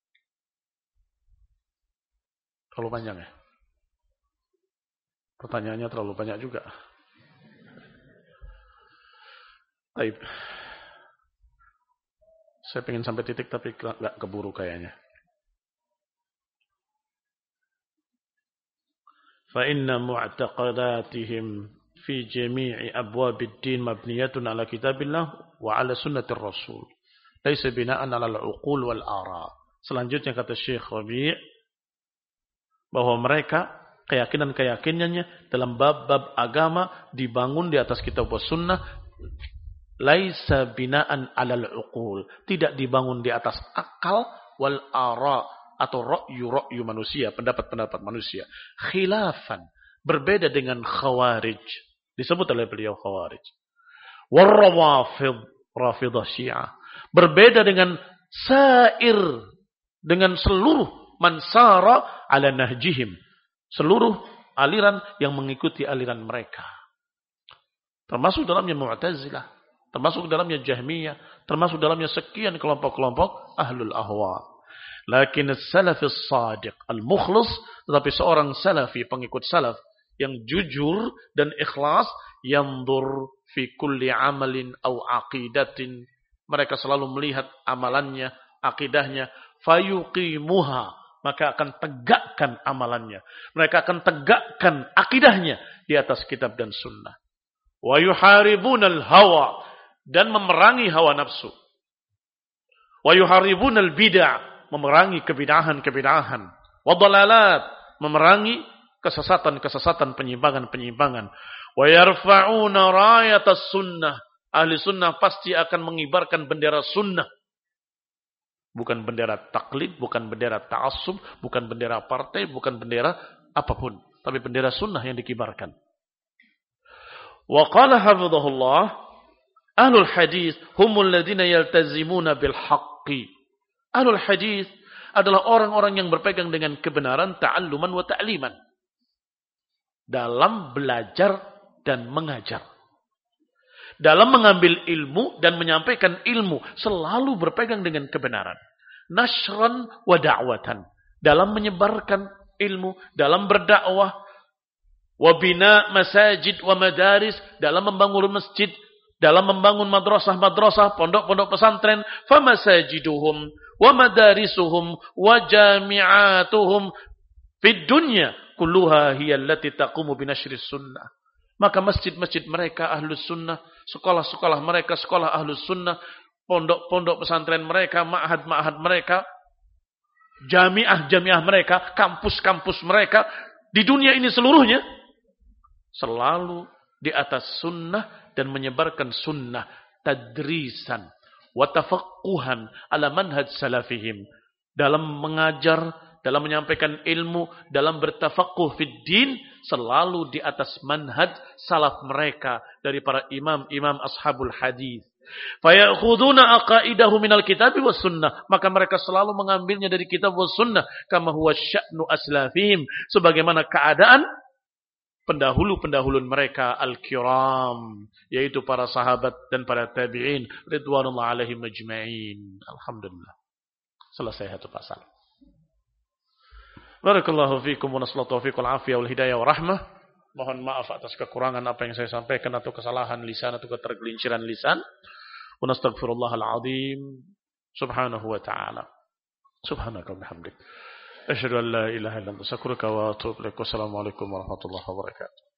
[SPEAKER 1] Terlalu panjang ya? Pertanyaannya terlalu banyak juga. Baik. Saya pengen sampai titik tapi nggak keburu kayaknya. فإن معتقداتهم في جميع أبواب الدين مبنية على كتاب الله وعلى سنة الرسول ليس بناء على العقول والآراء. Selanjutnya kata Syekh Rabi' bahwa mereka keyakinan-keyakinannya dalam bab-bab agama dibangun di atas kitab wa sunnah, laisa binaan 'alal uqul, tidak dibangun di atas akal wal ara' atau ra'yu manusia, pendapat-pendapat manusia. Khilafan, berbeda dengan Khawarij. Disebut oleh beliau Khawarij. Warrawafid, Rafidah Syiah. Berbeda dengan sair, dengan seluruh mansara ala nahjihim. Seluruh aliran yang mengikuti aliran mereka. Termasuk dalamnya Mu'tazilah. Termasuk dalamnya Jahmiyah. Termasuk dalamnya sekian kelompok-kelompok ahlul ahwa. Lakin salafis sadiq al-mukhlis, tetapi seorang salafi, pengikut salaf yang jujur dan ikhlas, yanzur fi kulli amalin aw aqidatin, mereka selalu melihat amalannya, akidahnya, fayuqimuha, maka akan tegakkan amalannya, mereka akan tegakkan akidahnya di atas kitab dan sunnah. Wa yuharibunal hawa, dan memerangi hawa nafsu. Wa yuharibunal bid'ah, memerangi kebidahan-kebidahan. Wadalalat, memerangi kesesatan-kesesatan, penyimpangan-penyimpangan. Wa yarfa'una rayatas sunnah. Ahli sunnah pasti akan mengibarkan bendera sunnah. Bukan bendera taklid, bukan bendera ta'assub, bukan bendera partai, bukan bendera apapun. Tapi bendera sunnah yang dikibarkan. Wa qala hafidhahullah, ahlul hadis humul ladina yaltazimuna bil haqqi. Ahlul hadis adalah orang-orang yang berpegang dengan kebenaran, ta'alluman wa ta'liman. Dalam belajar dan mengajar. Dalam mengambil ilmu dan menyampaikan ilmu, selalu berpegang dengan kebenaran. nashran wa da'watan. Dalam menyebarkan ilmu, dalam berdakwah, wa bina masajid wa madaris, dalam membangun masjid, dalam membangun madrasah-madrasah, pondok-pondok pesantren, famasajiduhum wa madarisuhum wa jami'atuhum fid dunya kulluha hiya allati taqumu binashris sunnah. Maka masjid-masjid mereka ahlus sunnah, sekolah-sekolah mereka sekolah ahlus sunnah, pondok-pondok pesantren mereka, ma'had-ma'had mereka, jamiah-jamiah mereka, kampus-kampus mereka di dunia ini seluruhnya selalu di atas sunnah dan menyebarkan sunnah, tadrisan wa tafaqquhan ala manhaj salafihim, dalam mengajar, dalam menyampaikan ilmu, dalam bertafaqquh fid din, selalu di atas manhaj salaf mereka dari para imam-imam ashabul hadis. Fayakhuduna aqaidahu minal kitab was sunnah, maka mereka selalu mengambilnya dari kitab was sunnah, kama huwa sya'nu aslafihim, sebagaimana keadaan pendahulu-pendahulun mereka al-kiram, yaitu para sahabat dan para tabi'in ridwanullah alaihim ajma'in. Alhamdulillah. Selesai satu pasal. Barakallahu fiikum wa nasallahu taufiq wal afiyah wal hidayah wa rahmah. Mohon maaf atas kekurangan apa yang saya sampaikan atau kesalahan lisan atau ketergelinciran lisan. Wa nastaghfirullahal azim subhanahu wa ta'ala. Subhanaka wa bihamdik. Asyhadu an la ilaha illa anta astaghfiruka wa atubu ilaik. Wassalamu alaikum warahmatullahi wabarakatuh.